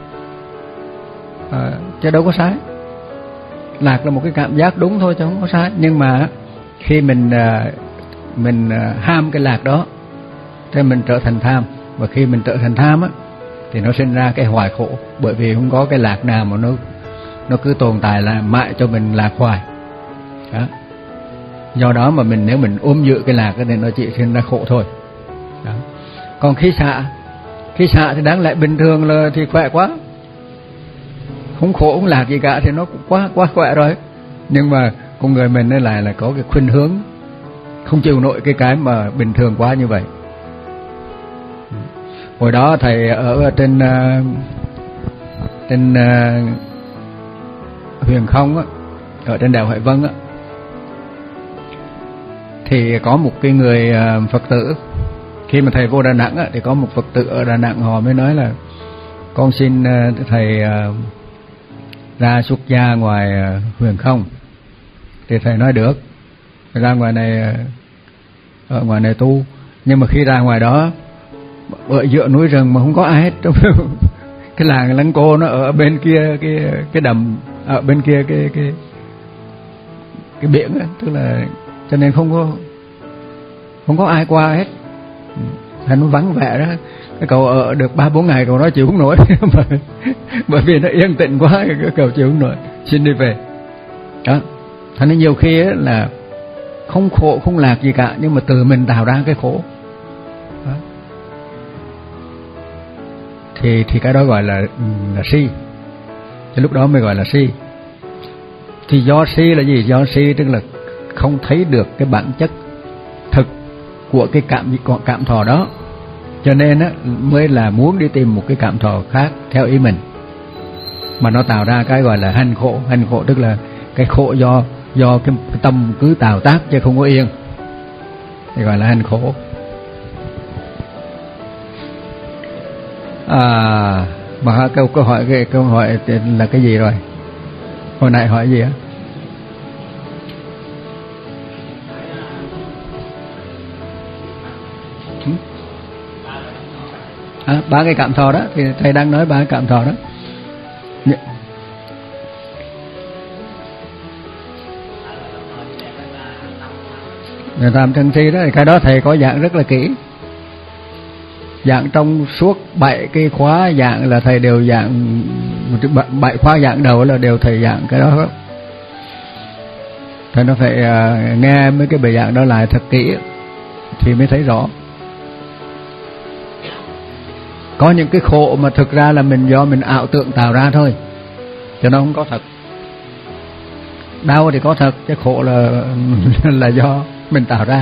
à, chứ đâu có sai. Lạc là một cái cảm giác đúng thôi chứ không có sai. Nhưng mà khi mình mình ham cái lạc đó thì mình trở thành tham. Và khi mình trở thành tham á thì nó sinh ra cái hoài khổ. Bởi vì không có cái lạc nào mà nó nó cứ tồn tại là mãi cho mình lạc hoài. Đó. Do đó mà mình nếu mình ôm giữ cái lạc thì nó chỉ sinh ra khổ thôi. Đó. Còn khi xả, khi xả thì đáng lẽ bình thường là thì khỏe quá, không khổ không lạc gì cả thì nó cũng quá quá khỏe rồi. Nhưng mà con người mình nó lại là có cái khuynh hướng không chịu nổi cái cái mà bình thường quá như vậy. Hồi đó thầy ở trên uh, trên uh, Huyền Không á, ở trên đèo Hải Vân á, thì có một cái người uh, Phật tử. Khi mà thầy vô Đà Nẵng á, thì có một Phật tử ở Đà Nẵng họ mới nói là con xin uh, thầy uh, ra xuất gia ngoài uh, Huyền Không. Thì thầy nói được, ra ngoài này uh, ở ngoài này tu, nhưng mà khi ra ngoài đó ở giữa núi rừng mà không có ai hết. Cái làng Lăng Cô nó ở bên kia cái cái đầm, ở bên kia cái cái cái biển ấy, tức là cho nên không có không có ai qua hết, nó vắng vẻ đó. Cái cậu ở được ba bốn ngày rồi nó chịu không nổi. Bởi vì nó yên tĩnh quá, cái cậu chịu không nổi, xin đi về đó. Thành nên nhiều khi ấy là không khổ không lạc gì cả, nhưng mà từ mình tạo ra cái khổ đó. thì thì cái đó gọi là là si. Thì lúc đó mới gọi là si. Thì do si là gì? Do si tức là không thấy được cái bản chất thực của cái cảm cảm thọ đó, cho nên á mới là muốn đi tìm một cái cảm thọ khác theo ý mình, mà nó tạo ra cái gọi là hành khổ. Hành khổ tức là cái khổ do do cái tâm cứ tạo tác chứ không có yên, thì gọi là hành khổ. À, mà câu câu hỏi cái câu hỏi là cái gì rồi? Hồi nãy hỏi gì á? À, ba cái cảm thọ đó, thì thầy đang nói ba cái cảm thọ đó. Người làm thân si đó, cái đó thầy có dạng rất là kỹ, dạng trong suốt bảy cái khóa dạng là thầy đều dạng, bảy khóa dạng đầu là đều thầy dạng cái đó. Thầy nó phải uh, nghe mấy cái bài dạng đó lại thật kỹ thì mới thấy rõ. Có những cái khổ mà thực ra là mình do mình ảo tưởng tạo ra thôi, cho nó không có thật. Đau thì có thật, cái khổ là là do mình tạo ra.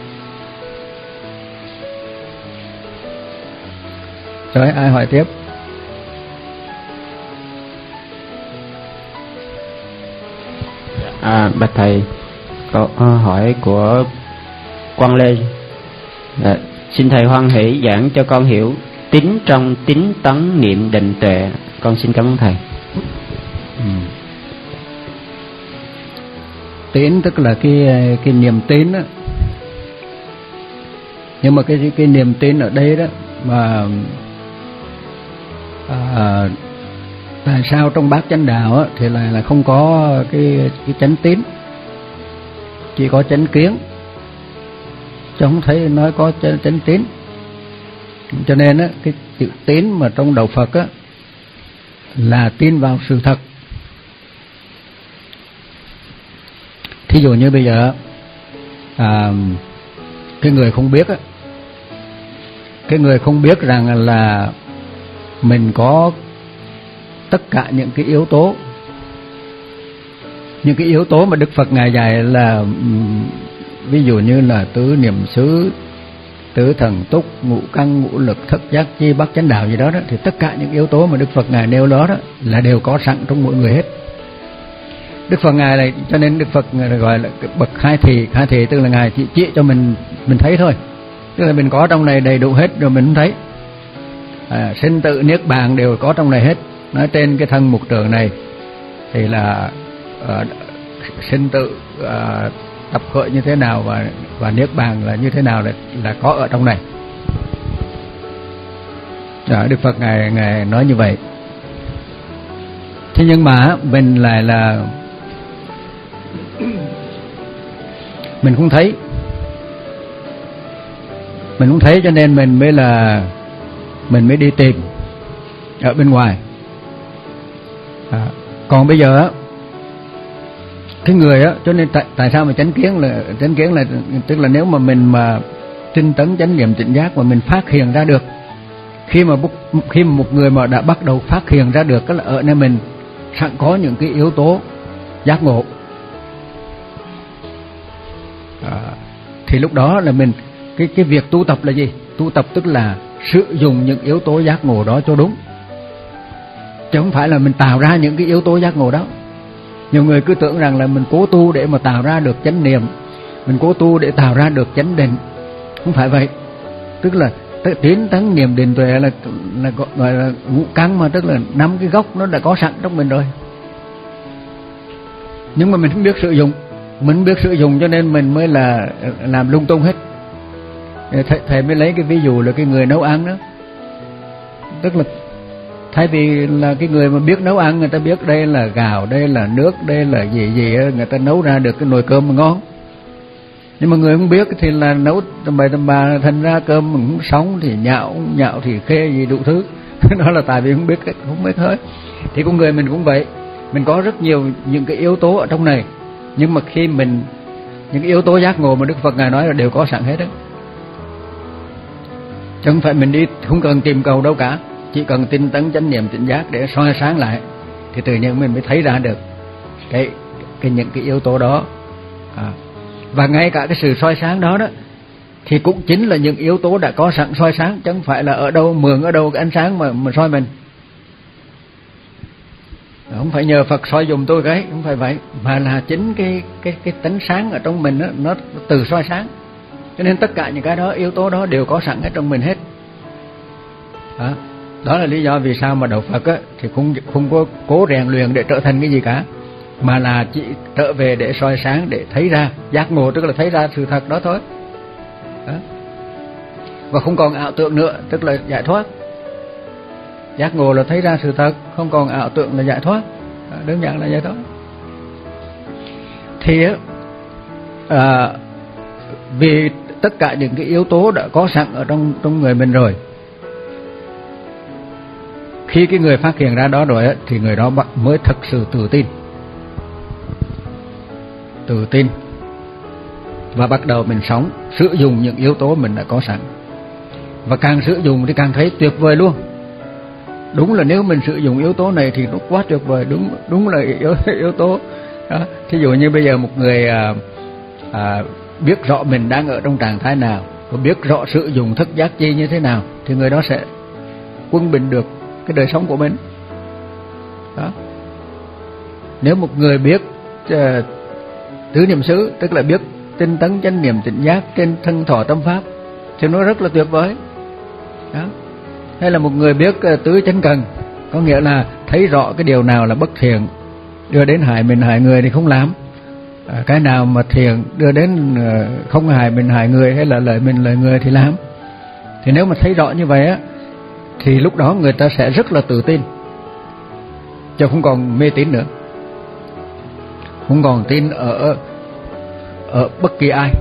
Rồi ai hỏi tiếp? À, bạch thầy, câu uh, hỏi của Quang Lê. À, xin thầy hoan hỷ giảng cho con hiểu tín trong tín tấn niệm định tuệ. Con xin cảm ơn thầy. Ừ. Tín tức là cái cái niềm tin đó. Nhưng mà cái cái niềm tin ở đây đó mà à, tại sao trong bát chánh đạo á, thì là là không có cái cái chánh tín, chỉ có chánh kiến, chứ không thấy nói có chánh, chánh tín. Cho nên á, cái chữ tín mà trong đạo Phật á là tin vào sự thật. Thí dụ như bây giờ à, cái người không biết á, cái người không biết rằng là mình có tất cả những cái yếu tố, những cái yếu tố mà Đức Phật ngài dạy là ví dụ như là tứ niệm xứ, tứ thần túc, ngũ căn, ngũ lực, thất giác chi, bát chánh đạo gì đó, đó thì tất cả những yếu tố mà Đức Phật ngài nêu đó, đó là đều có sẵn trong mỗi người hết. Đức Phật ngài này, cho nên Đức Phật gọi là bậc khai thị. Khai thị tức là ngài chỉ chỉ cho mình mình thấy thôi, tức là mình có trong này đầy đủ hết rồi mình không thấy. À, sinh tử niết bàn đều có trong này hết. Nói trên cái thân mục trường này thì là uh, sinh tử uh, tập khởi như thế nào và và niết bàn là như thế nào là là có ở trong này. Đó, Đức Phật ngài ngài nói như vậy. Thế nhưng mà mình lại là mình không thấy, mình không thấy cho nên mình mới là mình mới đi tìm ở bên ngoài. À, còn bây giờ á, cái người á, cho nên tại, tại sao mà chánh kiến là chánh kiến là tức là nếu mà mình mà tinh tấn chánh niệm tỉnh giác mà mình phát hiện ra được, khi mà khi mà một người mà đã bắt đầu phát hiện ra được, cái là ở nơi mình sẵn có những cái yếu tố giác ngộ. À, thì lúc đó là mình cái cái việc tu tập là gì? Tu tập tức là sử dụng những yếu tố giác ngộ đó cho đúng, chứ không phải là mình tạo ra những cái yếu tố giác ngộ đó. Nhiều người cứ tưởng rằng là mình cố tu để mà tạo ra được chánh niệm, mình cố tu để tạo ra được chánh định. Không phải vậy. Tức là tín tấn niệm định tuệ là là gọi là ngũ căn, mà tức là năm cái gốc nó đã có sẵn trong mình rồi, nhưng mà mình không biết sử dụng. Mình không biết sử dụng cho nên mình mới là làm lung tung hết. thầy, thầy mới lấy cái ví dụ là cái người nấu ăn đó, tức là thay vì là cái người mà biết nấu ăn, người ta biết đây là gạo, đây là nước, đây là gì gì, người ta nấu ra được cái nồi cơm mà ngon. Nhưng mà người không biết thì là nấu tầm bậy tầm bạ, thành ra cơm mình không sống thì nhạo, nhạo thì khê gì đủ thứ. Đó là tại vì không biết không biết hết. Thì con người mình cũng vậy, mình có rất nhiều những cái yếu tố ở trong này, nhưng mà khi mình những cái yếu tố giác ngộ mà Đức Phật ngài nói là đều có sẵn hết đó, chứ không phải mình đi không cần tìm cầu đâu cả, chỉ cần tinh tấn chánh niệm tỉnh giác để soi sáng lại thì tự nhiên mình mới thấy ra được cái cái những cái yếu tố đó. À, và ngay cả cái sự soi sáng đó đó thì cũng chính là những yếu tố đã có sẵn soi sáng, chứ không phải là ở đâu mượn ở đâu cái ánh sáng mà mà soi mình. Không phải nhờ Phật soi dùm tôi cái, không phải vậy, mà là chính cái cái cái tánh sáng ở trong mình đó, nó từ soi sáng. Cho nên tất cả những cái đó, yếu tố đó đều có sẵn ở trong mình hết. Đó, đó là lý do vì sao mà đạo Phật á, thì không không có cố rèn luyện để trở thành cái gì cả, mà là chỉ trở về để soi sáng, để thấy ra giác ngộ, tức là thấy ra sự thật đó thôi. Đó. Và không còn ảo tưởng nữa, tức là giải thoát. Giác ngộ là thấy ra sự thật, không còn ảo tưởng là giải thoát. Đó, đơn giản là vậy đó. Thì à, vì tất cả những cái yếu tố đã có sẵn ở trong trong người mình rồi, khi cái người phát hiện ra đó rồi á, thì người đó mới thực sự tự tin, tự tin và bắt đầu mình sống sử dụng những yếu tố mình đã có sẵn. Và càng sử dụng thì càng thấy tuyệt vời luôn. Đúng là nếu mình sử dụng yếu tố này thì nó quá tuyệt vời, đúng đúng là yếu, yếu tố đó. Thí dụ như bây giờ một người à, à, biết rõ mình đang ở trong trạng thái nào, và biết rõ sử dụng thức giác chi như thế nào, thì người đó sẽ quân bình được cái đời sống của mình. Đó. Nếu một người biết uh, tứ niệm xứ, tức là biết tinh tấn chánh niệm tỉnh giác trên thân thọ tâm pháp, thì nó rất là tuyệt vời. Đó. Hay là một người biết uh, tứ chánh cần, có nghĩa là thấy rõ cái điều nào là bất thiện đưa đến hại mình hại người thì không làm, à, cái nào mà thiện đưa đến uh, không hại mình hại người hay là lợi mình lợi người thì làm. Thì nếu mà thấy rõ như vậy á, thì lúc đó người ta sẽ rất là tự tin, chứ không còn mê tín nữa, không còn tin ở ở bất kỳ ai.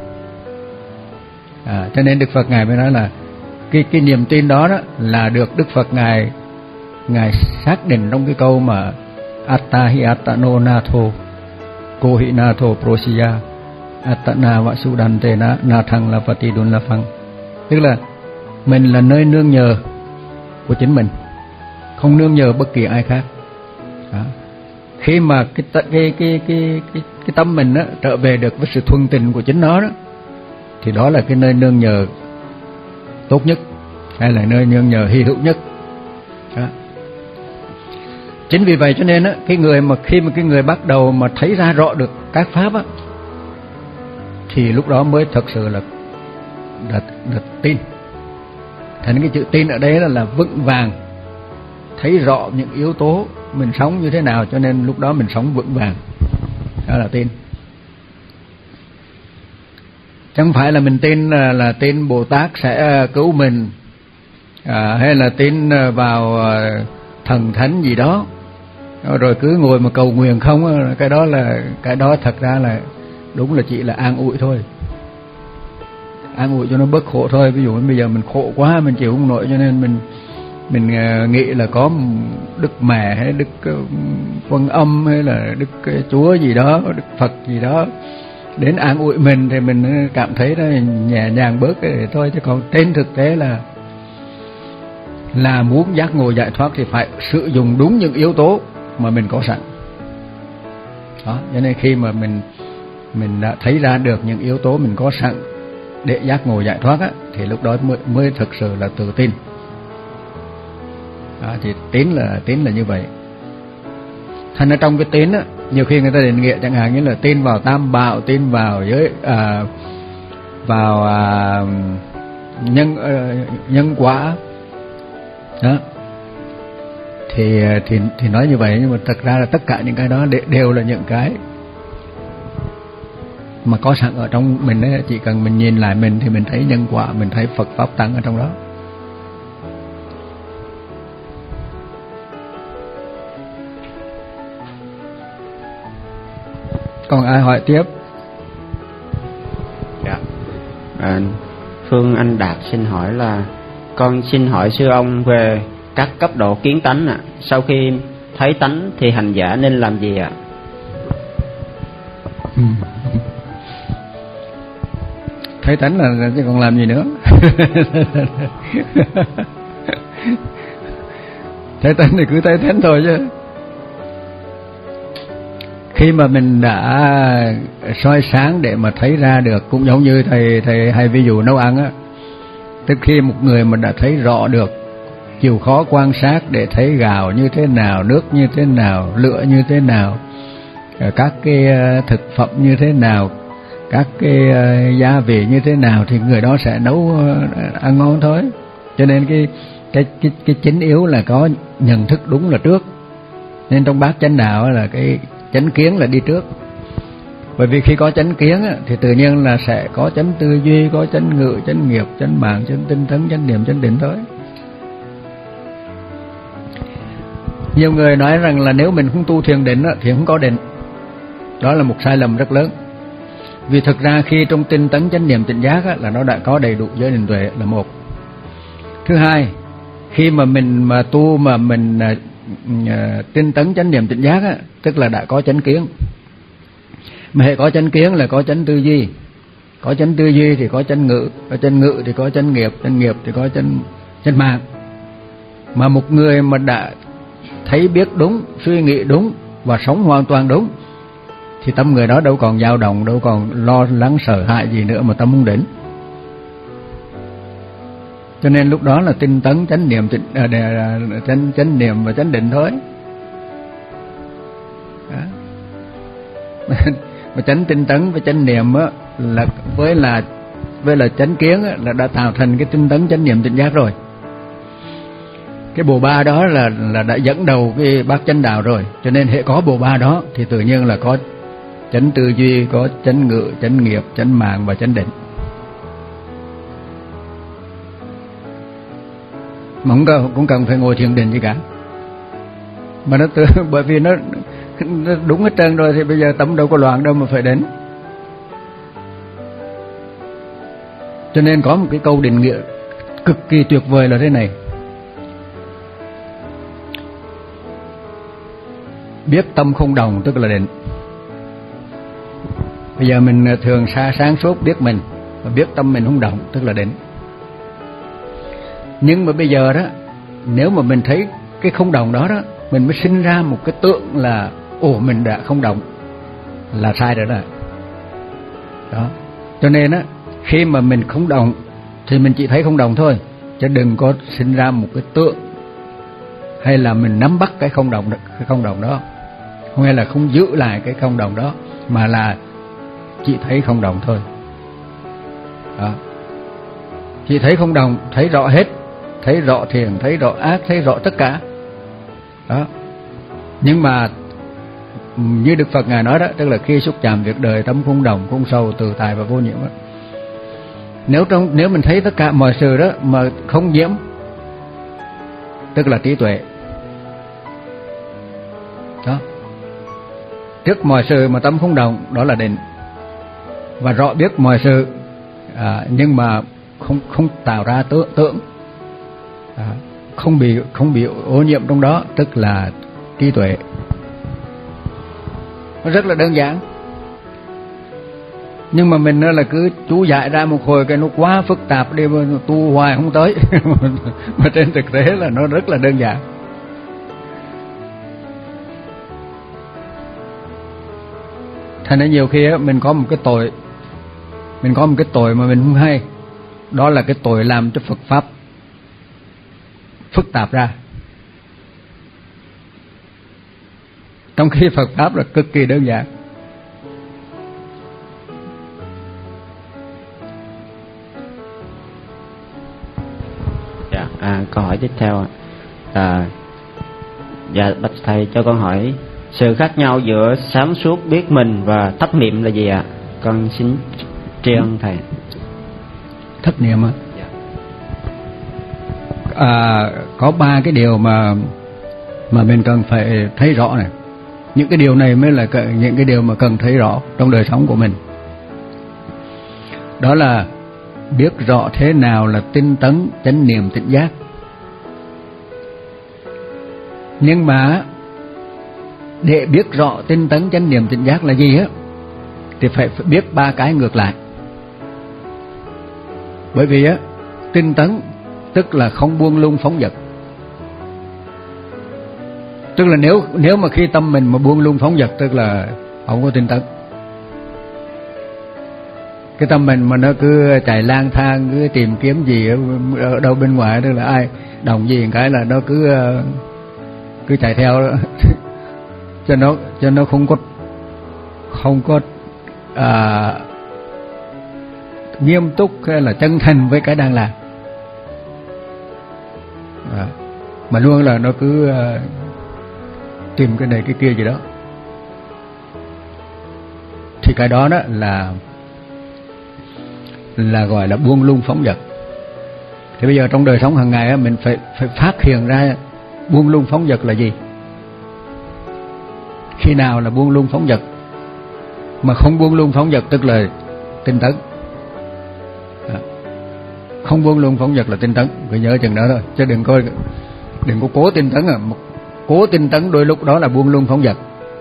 À, cho nên Đức Phật ngài mới nói là cái cái niềm tin đó, đó là được Đức Phật ngài ngài xác định trong cái câu mà Atta hi attano natho ko hi natho prosiya attana vasudante na nathang lapati dun lafang, tức là mình là nơi nương nhờ của chính mình, không nương nhờ bất kỳ ai khác. Đó. Khi mà cái cái cái cái cái cái tâm mình đó, trở về được với sự thuần tình của chính nó đó, thì đó là cái nơi nương nhờ tốt nhất, hay là nơi nương nhờ hy hữu nhất. Đó. Chính vì vậy cho nên á, cái người mà khi mà cái người bắt đầu mà thấy ra rõ được các pháp á, thì lúc đó mới thật sự là là, là tin. Thành cái chữ tin ở đây là, là vững vàng, thấy rõ những yếu tố mình sống như thế nào, cho nên lúc đó mình sống vững vàng. Đó là tin. Chẳng phải là mình tin là, là tin Bồ Tát sẽ cứu mình, à, hay là tin vào thần thánh gì đó rồi cứ ngồi mà cầu nguyện không. Cái đó là cái đó thật ra là đúng là chỉ là an ủi thôi, an ủi cho nó bớt khổ thôi. Ví dụ bây giờ mình khổ quá, mình chịu không nổi, cho nên mình mình nghĩ là có Đức Mẹ hay Đức Quan Âm hay là Đức Chúa gì đó, Đức Phật gì đó đến an ủi mình thì mình cảm thấy nó nhẹ nhàng bớt cái thôi. Chứ còn trên thực tế là là muốn giác ngộ giải thoát thì phải sử dụng đúng những yếu tố mà mình có sẵn. Đó, cho nên khi mà mình mình đã thấy ra được những yếu tố mình có sẵn để giác ngộ giải thoát á, thì lúc đó mới, mới thực sự là tự tin. Đó, thì tín là tín là như vậy. Thành ra trong cái tín á, nhiều khi người ta định nghĩa chẳng hạn như là tin vào tam bảo, tin vào giới à, vào à, nhân à, nhân quả đó, thì thì thì nói như vậy, nhưng mà thật ra là tất cả những cái đó đều là những cái mà có sẵn ở trong mình ấy, chỉ cần mình nhìn lại mình thì mình thấy nhân quả, mình thấy Phật pháp tăng ở trong đó. Còn ai hỏi tiếp? Dạ. À, Phương Anh Đạt xin hỏi là con xin hỏi sư ông về các cấp độ kiến tánh ạ. À. Sau khi thấy tánh thì hành giả nên làm gì ạ? À? Ừ. Thấy tánh là chứ còn làm gì nữa. Thấy tánh thì cứ thấy tánh thôi chứ. Khi mà mình đã soi sáng để mà thấy ra được, cũng giống như thầy thầy hay ví dụ nấu ăn á, tức khi một người mà đã thấy rõ được, chịu khó quan sát để thấy gạo như thế nào, nước như thế nào, lửa như thế nào, các cái thực phẩm như thế nào, các cái gia vị như thế nào, thì người đó sẽ nấu ăn ngon thôi. Cho nên cái cái cái cái chính yếu là có nhận thức đúng là trước. Nên trong bát chánh đạo là cái chánh kiến là đi trước. Bởi vì khi có chánh kiến thì tự nhiên là sẽ có chánh tư duy, có chánh ngữ, chánh nghiệp, chánh mạng, chánh tinh tấn, chánh niệm, chánh định thôi. Nhiều người nói rằng là nếu mình không tu thiền định thì không có định. Đó là một sai lầm rất lớn. Vì thực ra khi trong tinh tấn, chánh niệm, tỉnh giác là nó đã có đầy đủ giới định tuệ là một. Thứ hai, khi mà mình mà tu mà mình tinh tấn, chánh niệm, tỉnh giác tức là đã có chánh kiến. Mà hệ có chánh kiến là có chánh tư duy, có chánh tư duy thì có chánh ngữ, có chánh ngữ thì có chánh nghiệp, chánh nghiệp thì có chánh chánh mạng. Mà một người mà đã thấy biết đúng, suy nghĩ đúng và sống hoàn toàn đúng thì tâm người đó đâu còn dao động, đâu còn lo lắng sợ hãi gì nữa mà tâm không định. Cho nên lúc đó là tinh tấn, chánh niệm, à, chánh chánh niệm và chánh định thôi. Đó. Mà chánh tinh tấn với chánh niệm á, là với là với là chánh kiến á, là đã tạo thành cái tinh tấn, chánh niệm, tỉnh giác rồi. Cái bộ ba đó là là đã dẫn đầu cái bát chánh đạo rồi. Cho nên hệ có bộ ba đó thì tự nhiên là có chánh tư duy, có chánh ngữ, chánh nghiệp, chánh mạng và chánh định. Mà không cần, cũng cần phải ngồi thiền định gì cả. Mà nó tự, bởi vì nó, nó đúng hết trơn rồi thì bây giờ tâm đâu có loạn đâu mà phải đến. Cho nên có một cái câu định nghĩa cực kỳ tuyệt vời là thế này: biết tâm không đồng tức là định. Bây giờ mình thường xa sáng suốt biết mình, và biết tâm mình không động tức là định. Nhưng mà bây giờ đó, nếu mà mình thấy cái không động đó đó, mình mới sinh ra một cái tượng là ồ mình đã không động, là sai rồi đó. Đó. Cho nên á, khi mà mình không động thì mình chỉ thấy không động thôi, chứ đừng có sinh ra một cái tượng hay là mình nắm bắt cái không động, cái không động đó, không hay là không giữ lại cái không động đó, mà là chỉ thấy không động thôi. Đó. Chỉ thấy không động, thấy rõ hết, thấy rõ thiện, thấy rõ ác, thấy rõ tất cả. Đó. Nhưng mà như Đức Phật Ngài nói đó, tức là khi xúc chạm việc đời, tâm không động, không sầu, tự tại và vô nhiễm đó. Nếu trong nếu mình thấy tất cả mọi sự đó mà không nhiễm, tức là trí tuệ. Đó. Trước mọi sự mà tâm không động, đó là định. Và rõ biết mọi sự, à, nhưng mà không không tạo ra tưởng, tưởng à, không bị không bị ô nhiễm trong đó, tức là trí tuệ. Nó rất là đơn giản. Nhưng mà mình là cứ chú giải ra một hồi cái nó quá phức tạp đi, mà tu hoài không tới. Mà trên thực tế là nó rất là đơn giản. Thành ra nhiều khi mình có một cái tội, mình có một cái tội mà mình không hay. Đó là cái tội làm cho Phật Pháp phức tạp ra, trong khi Phật Pháp là cực kỳ đơn giản. Dạ, à, câu hỏi tiếp theo. À, dạ, bạch thầy cho con hỏi sự khác nhau giữa sáng suốt biết mình và thất niệm là gì ạ? À? con xin tri ân thầy. Thất niệm á, à, có ba cái điều mà mà mình cần phải thấy rõ này. Những cái điều này mới là những cái điều mà cần thấy rõ trong đời sống của mình. Đó là biết rõ thế nào là tinh tấn, chánh niệm, tỉnh giác. Nhưng mà để biết rõ tinh tấn, chánh niệm, tỉnh giác là gì á, thì phải biết ba cái ngược lại. Bởi vì á, tinh tấn tức là không buông lung phóng dật. Tức là nếu nếu mà khi tâm mình mà buông lung phóng dật, tức là không có tinh tấn. Cái tâm mình mà nó cứ chạy lang thang, cứ tìm kiếm gì ở đâu bên ngoài, tức là ai đồng gì cái là nó cứ cứ chạy theo đó. cho nó cho nó không có không có à, nghiêm túc hay là chân thành với cái đang làm, à, mà luôn là nó cứ uh, tìm cái này cái kia gì đó, thì cái đó đó là là gọi là buông lung phóng dật. Thì bây giờ trong đời sống hàng ngày á, mình phải phải phát hiện ra buông lung phóng dật là gì, khi nào là buông lung phóng dật. Mà không buông lung phóng dật tức là tinh tấn, à, không buông lung phóng dật là tinh tấn. Cứ nhớ chừng đó thôi, chứ đừng có đừng có cố tinh tấn. À, cố tinh tấn đôi lúc đó là buông lung phóng dật.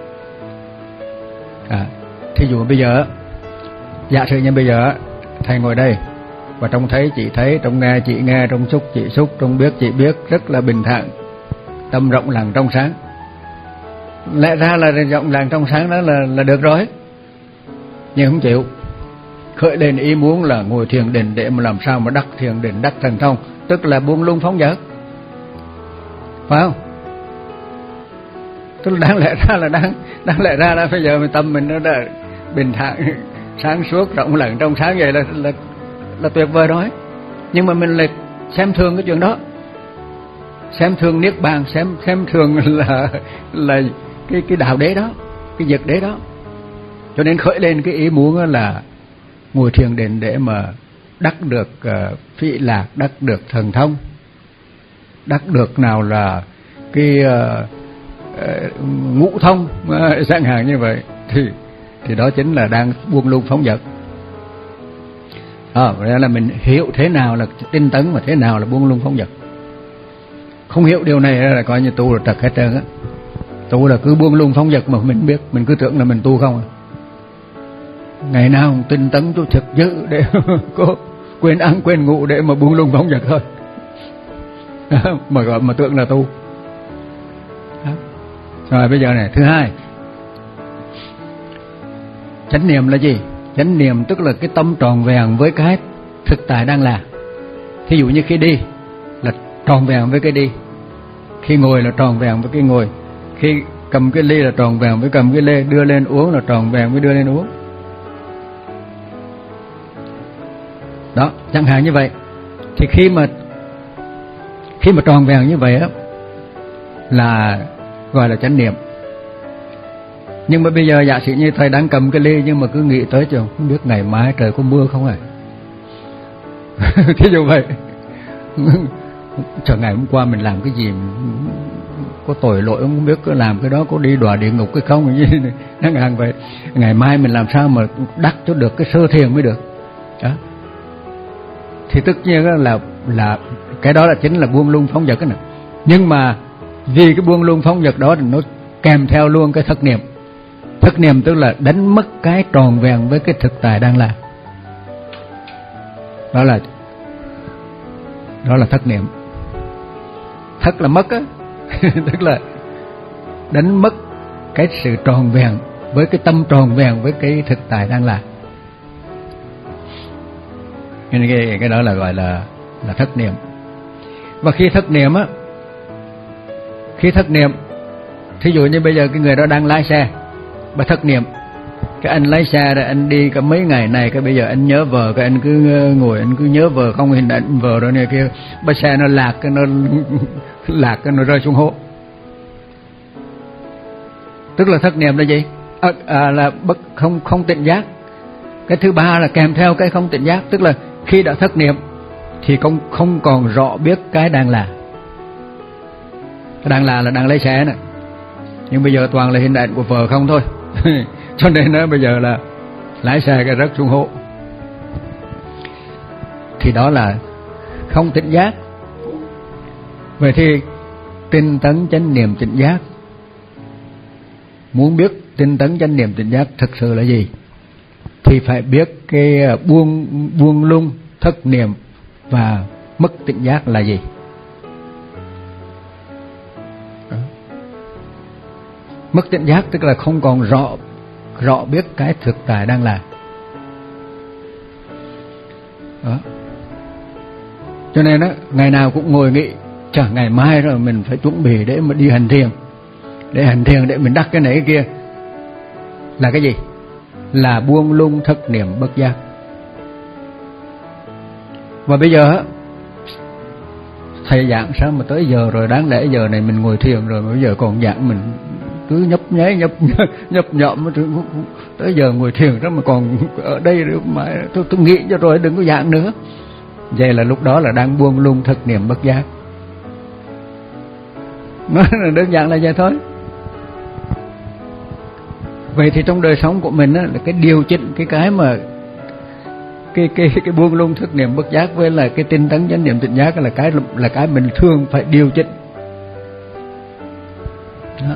À, thí dụ bây giờ, giả sử như bây giờ thầy ngồi đây và trông thấy chị thấy, trông nghe chị nghe, trông xúc chị xúc, trông biết chị biết, rất là bình thản, tâm rộng lặng trong sáng. Lẽ ra là rộng lặng trong sáng đó là là được rồi, nhưng không chịu, khởi lên ý muốn là ngồi thiền định để mà làm sao mà đắc thiền định, đắc thần thông, tức là buông lung phóng dật, phải không? Tức là đáng lẽ ra là đáng đáng lẽ ra là bây giờ mình tâm mình nó đã bình thản, sáng suốt, rộng lặng trong sáng vậy là là là tuyệt vời rồi. Nhưng mà mình lại xem thường cái chuyện đó, xem thường niết bàn, xem xem thường là là cái cái đạo đế đó, cái việc đế đó. Cho nên khởi lên cái ý muốn là ngồi thiền định để mà đắc được uh, phỉ lạc, đắc được thần thông, đắc được nào là cái uh, uh, ngũ thông uh, chẳng hạn như vậy, thì thì đó chính là đang buông lung phóng dật. À, đó là mình hiểu thế nào là tinh tấn và thế nào là buông lung phóng dật. Không hiểu điều này là coi như tu là trật hết trơn á. Tu là cứ buông lung phóng dật mà mình biết, mình cứ tưởng là mình tu không à. Ngày nào tinh tấn tu thực dữ để có quên ăn quên ngủ để mà buông lung phóng dật thôi. mà gọi mà tưởng là tu. Đó. Rồi bây giờ này, thứ hai, chánh niệm là gì? Chánh niệm tức là cái tâm tròn vẹn với cái thực tại đang là. Thí dụ như khi đi là tròn vẹn với cái đi, khi ngồi là tròn vẹn với cái ngồi, khi cầm cái ly là tròn vẹn với cầm cái ly, đưa lên uống là tròn vẹn với đưa lên uống. Đó, chẳng hạn như vậy. Thì khi mà khi mà tròn vẹn như vậy á là gọi là chánh niệm. Nhưng mà bây giờ giả sử như thầy đang cầm cái ly nhưng mà cứ nghĩ tới chứ không biết ngày mai trời có mưa không à. Thí dụ vậy. Trời, ngày hôm qua mình làm cái gì có tội lỗi không biết, có làm cái đó có đi đọa địa ngục hay không gì chẳng hạn vậy. Ngày mai mình làm sao mà đắc cho được cái sơ thiền mới được. Đó. Thì tất nhiên là là cái đó là chính là buông lung phóng dật này. Nhưng mà vì cái buông lung phóng dật đó thì nó kèm theo luôn cái thất niệm. Thất niệm tức là đánh mất cái tròn vẹn với cái thực tại đang làm. Đó là đó là thất niệm. Thất là mất á. Tức là đánh mất cái sự tròn vẹn với cái tâm tròn vẹn với cái thực tại đang làm. Nên cái, cái đó là gọi là là thất niệm. Và khi thất niệm á, khi thất niệm, thí dụ như bây giờ cái người đó đang lái xe và thất niệm, cái anh lái xe rồi anh đi cả mấy ngày này, cái bây giờ anh nhớ vợ, cái anh cứ ngồi anh cứ nhớ vợ, không hình ảnh vợ rồi này kia, bà xe nó lạc, cái nó lạc, cái nó rơi xuống hố. Tức là thất niệm là gì? À, à, là bất không không tỉnh giác. Cái thứ ba là kèm theo cái không tỉnh giác, tức là khi đã thất niệm thì không không còn rõ biết cái đang là. Cái đang là là đang lấy xe này, nhưng bây giờ toàn là hình ảnh của vợ không thôi. Cho nên đó, bây giờ là lái xe cái rớt xuống hố. Thì đó là không tỉnh giác. Vậy thì tinh tấn chánh niệm tỉnh giác, muốn biết tinh tấn chánh niệm tỉnh giác thực sự là gì thì phải biết cái buông buông lung thất niệm và mất tỉnh giác là gì. Đó. Mất tỉnh giác tức là không còn rõ rõ biết cái thực tại đang là. Đó. Cho nên á, ngày nào cũng ngồi nghĩ, chả ngày mai rồi mình phải chuẩn bị để mà đi hành thiền, để hành thiền để mình đắc cái này cái kia. Là cái gì? Là buông lung thất niệm bất giác. Và bây giờ á, thầy giảng sao mà tới giờ rồi, đáng lẽ giờ này mình ngồi thiền rồi mà bây giờ còn giảng mình cứ nhấp nháy nhấp nhấp nhộm, tới giờ ngồi thiền đó mà còn ở đây nữa mà tôi, tôi nghĩ cho rồi đừng có giảng nữa. Vậy là lúc đó là đang buông lung thất niệm bất giác. Nó đơn giản là vậy thôi. Vậy thì trong đời sống của mình á, là cái điều chỉnh cái cái mà cái cái cái buông lung thức niệm bất giác với là cái tinh tấn chánh niệm tỉnh giác là cái là cái mình thường phải điều chỉnh. Đó.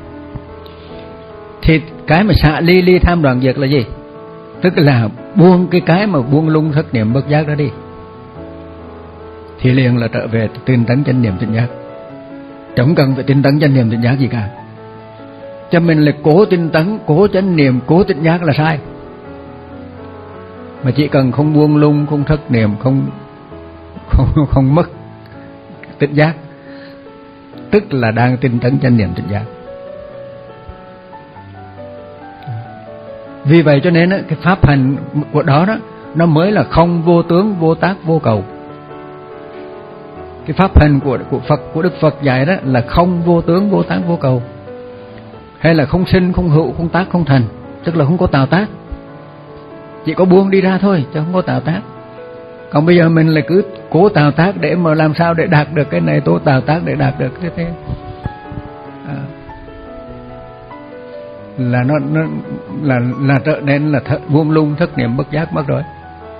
Thì cái mà xả ly ly tham đoạn diệt là gì? Tức là buông cái cái mà buông lung thức niệm bất giác đó đi, thì liền là trở về tinh tấn chánh niệm tỉnh giác. Chẳng cần phải tinh tấn chánh niệm tỉnh giác gì cả. Cho mình là cố tinh tấn, cố chánh niệm, cố tỉnh giác là sai. Mà chỉ cần không buông lung, không thất niệm, không không không mất tỉnh giác, tức là đang tinh tấn chánh niệm tỉnh giác. Vì vậy cho nên cái pháp hành của đó đó nó mới là không vô tướng, vô tác, vô cầu. Cái pháp hành của của Phật, của Đức Phật dạy đó là không vô tướng, vô tác, vô cầu, hay là không sinh, không hữu, không tác, không thành, tức là không có tạo tác, chỉ có buông đi ra thôi chứ không có tạo tác. Còn bây giờ mình lại cứ cố tạo tác để mà làm sao để đạt được cái này, cố tạo tác để đạt được cái thế, à, là nó, nó là là trở nên là th- buông lung thất niệm bất giác mất rồi.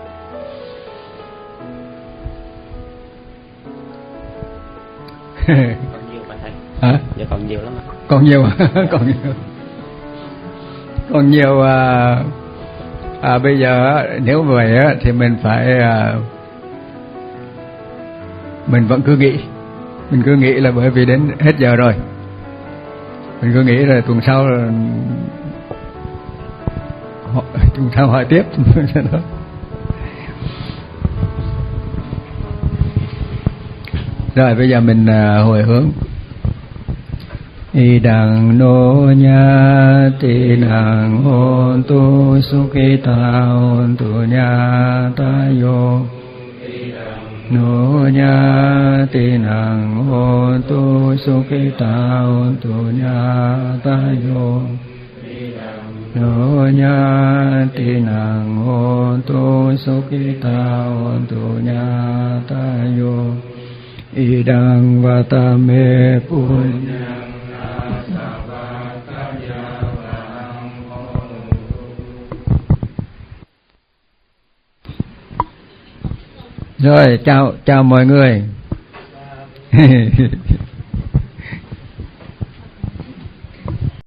Còn nhiều mà thầy. Hả? Dạ còn nhiều lắm ạ. Còn nhiều, còn nhiều, còn nhiều. À, à, bây giờ nếu vậy á, thì mình phải à, mình vẫn cứ nghĩ, mình cứ nghĩ là bởi vì đến hết giờ rồi, mình cứ nghĩ là tuần sau là, tuần sau hỏi tiếp. Rồi bây giờ mình à, hồi hướng. Idang no nya tinang hontu sukita hontu nya tayo. No nya tinang hontu sukita hontu nya tayo. No nya tinang hontu sukita hontu nya tayo. Idang vatame punyang rồi, chào chào mọi người.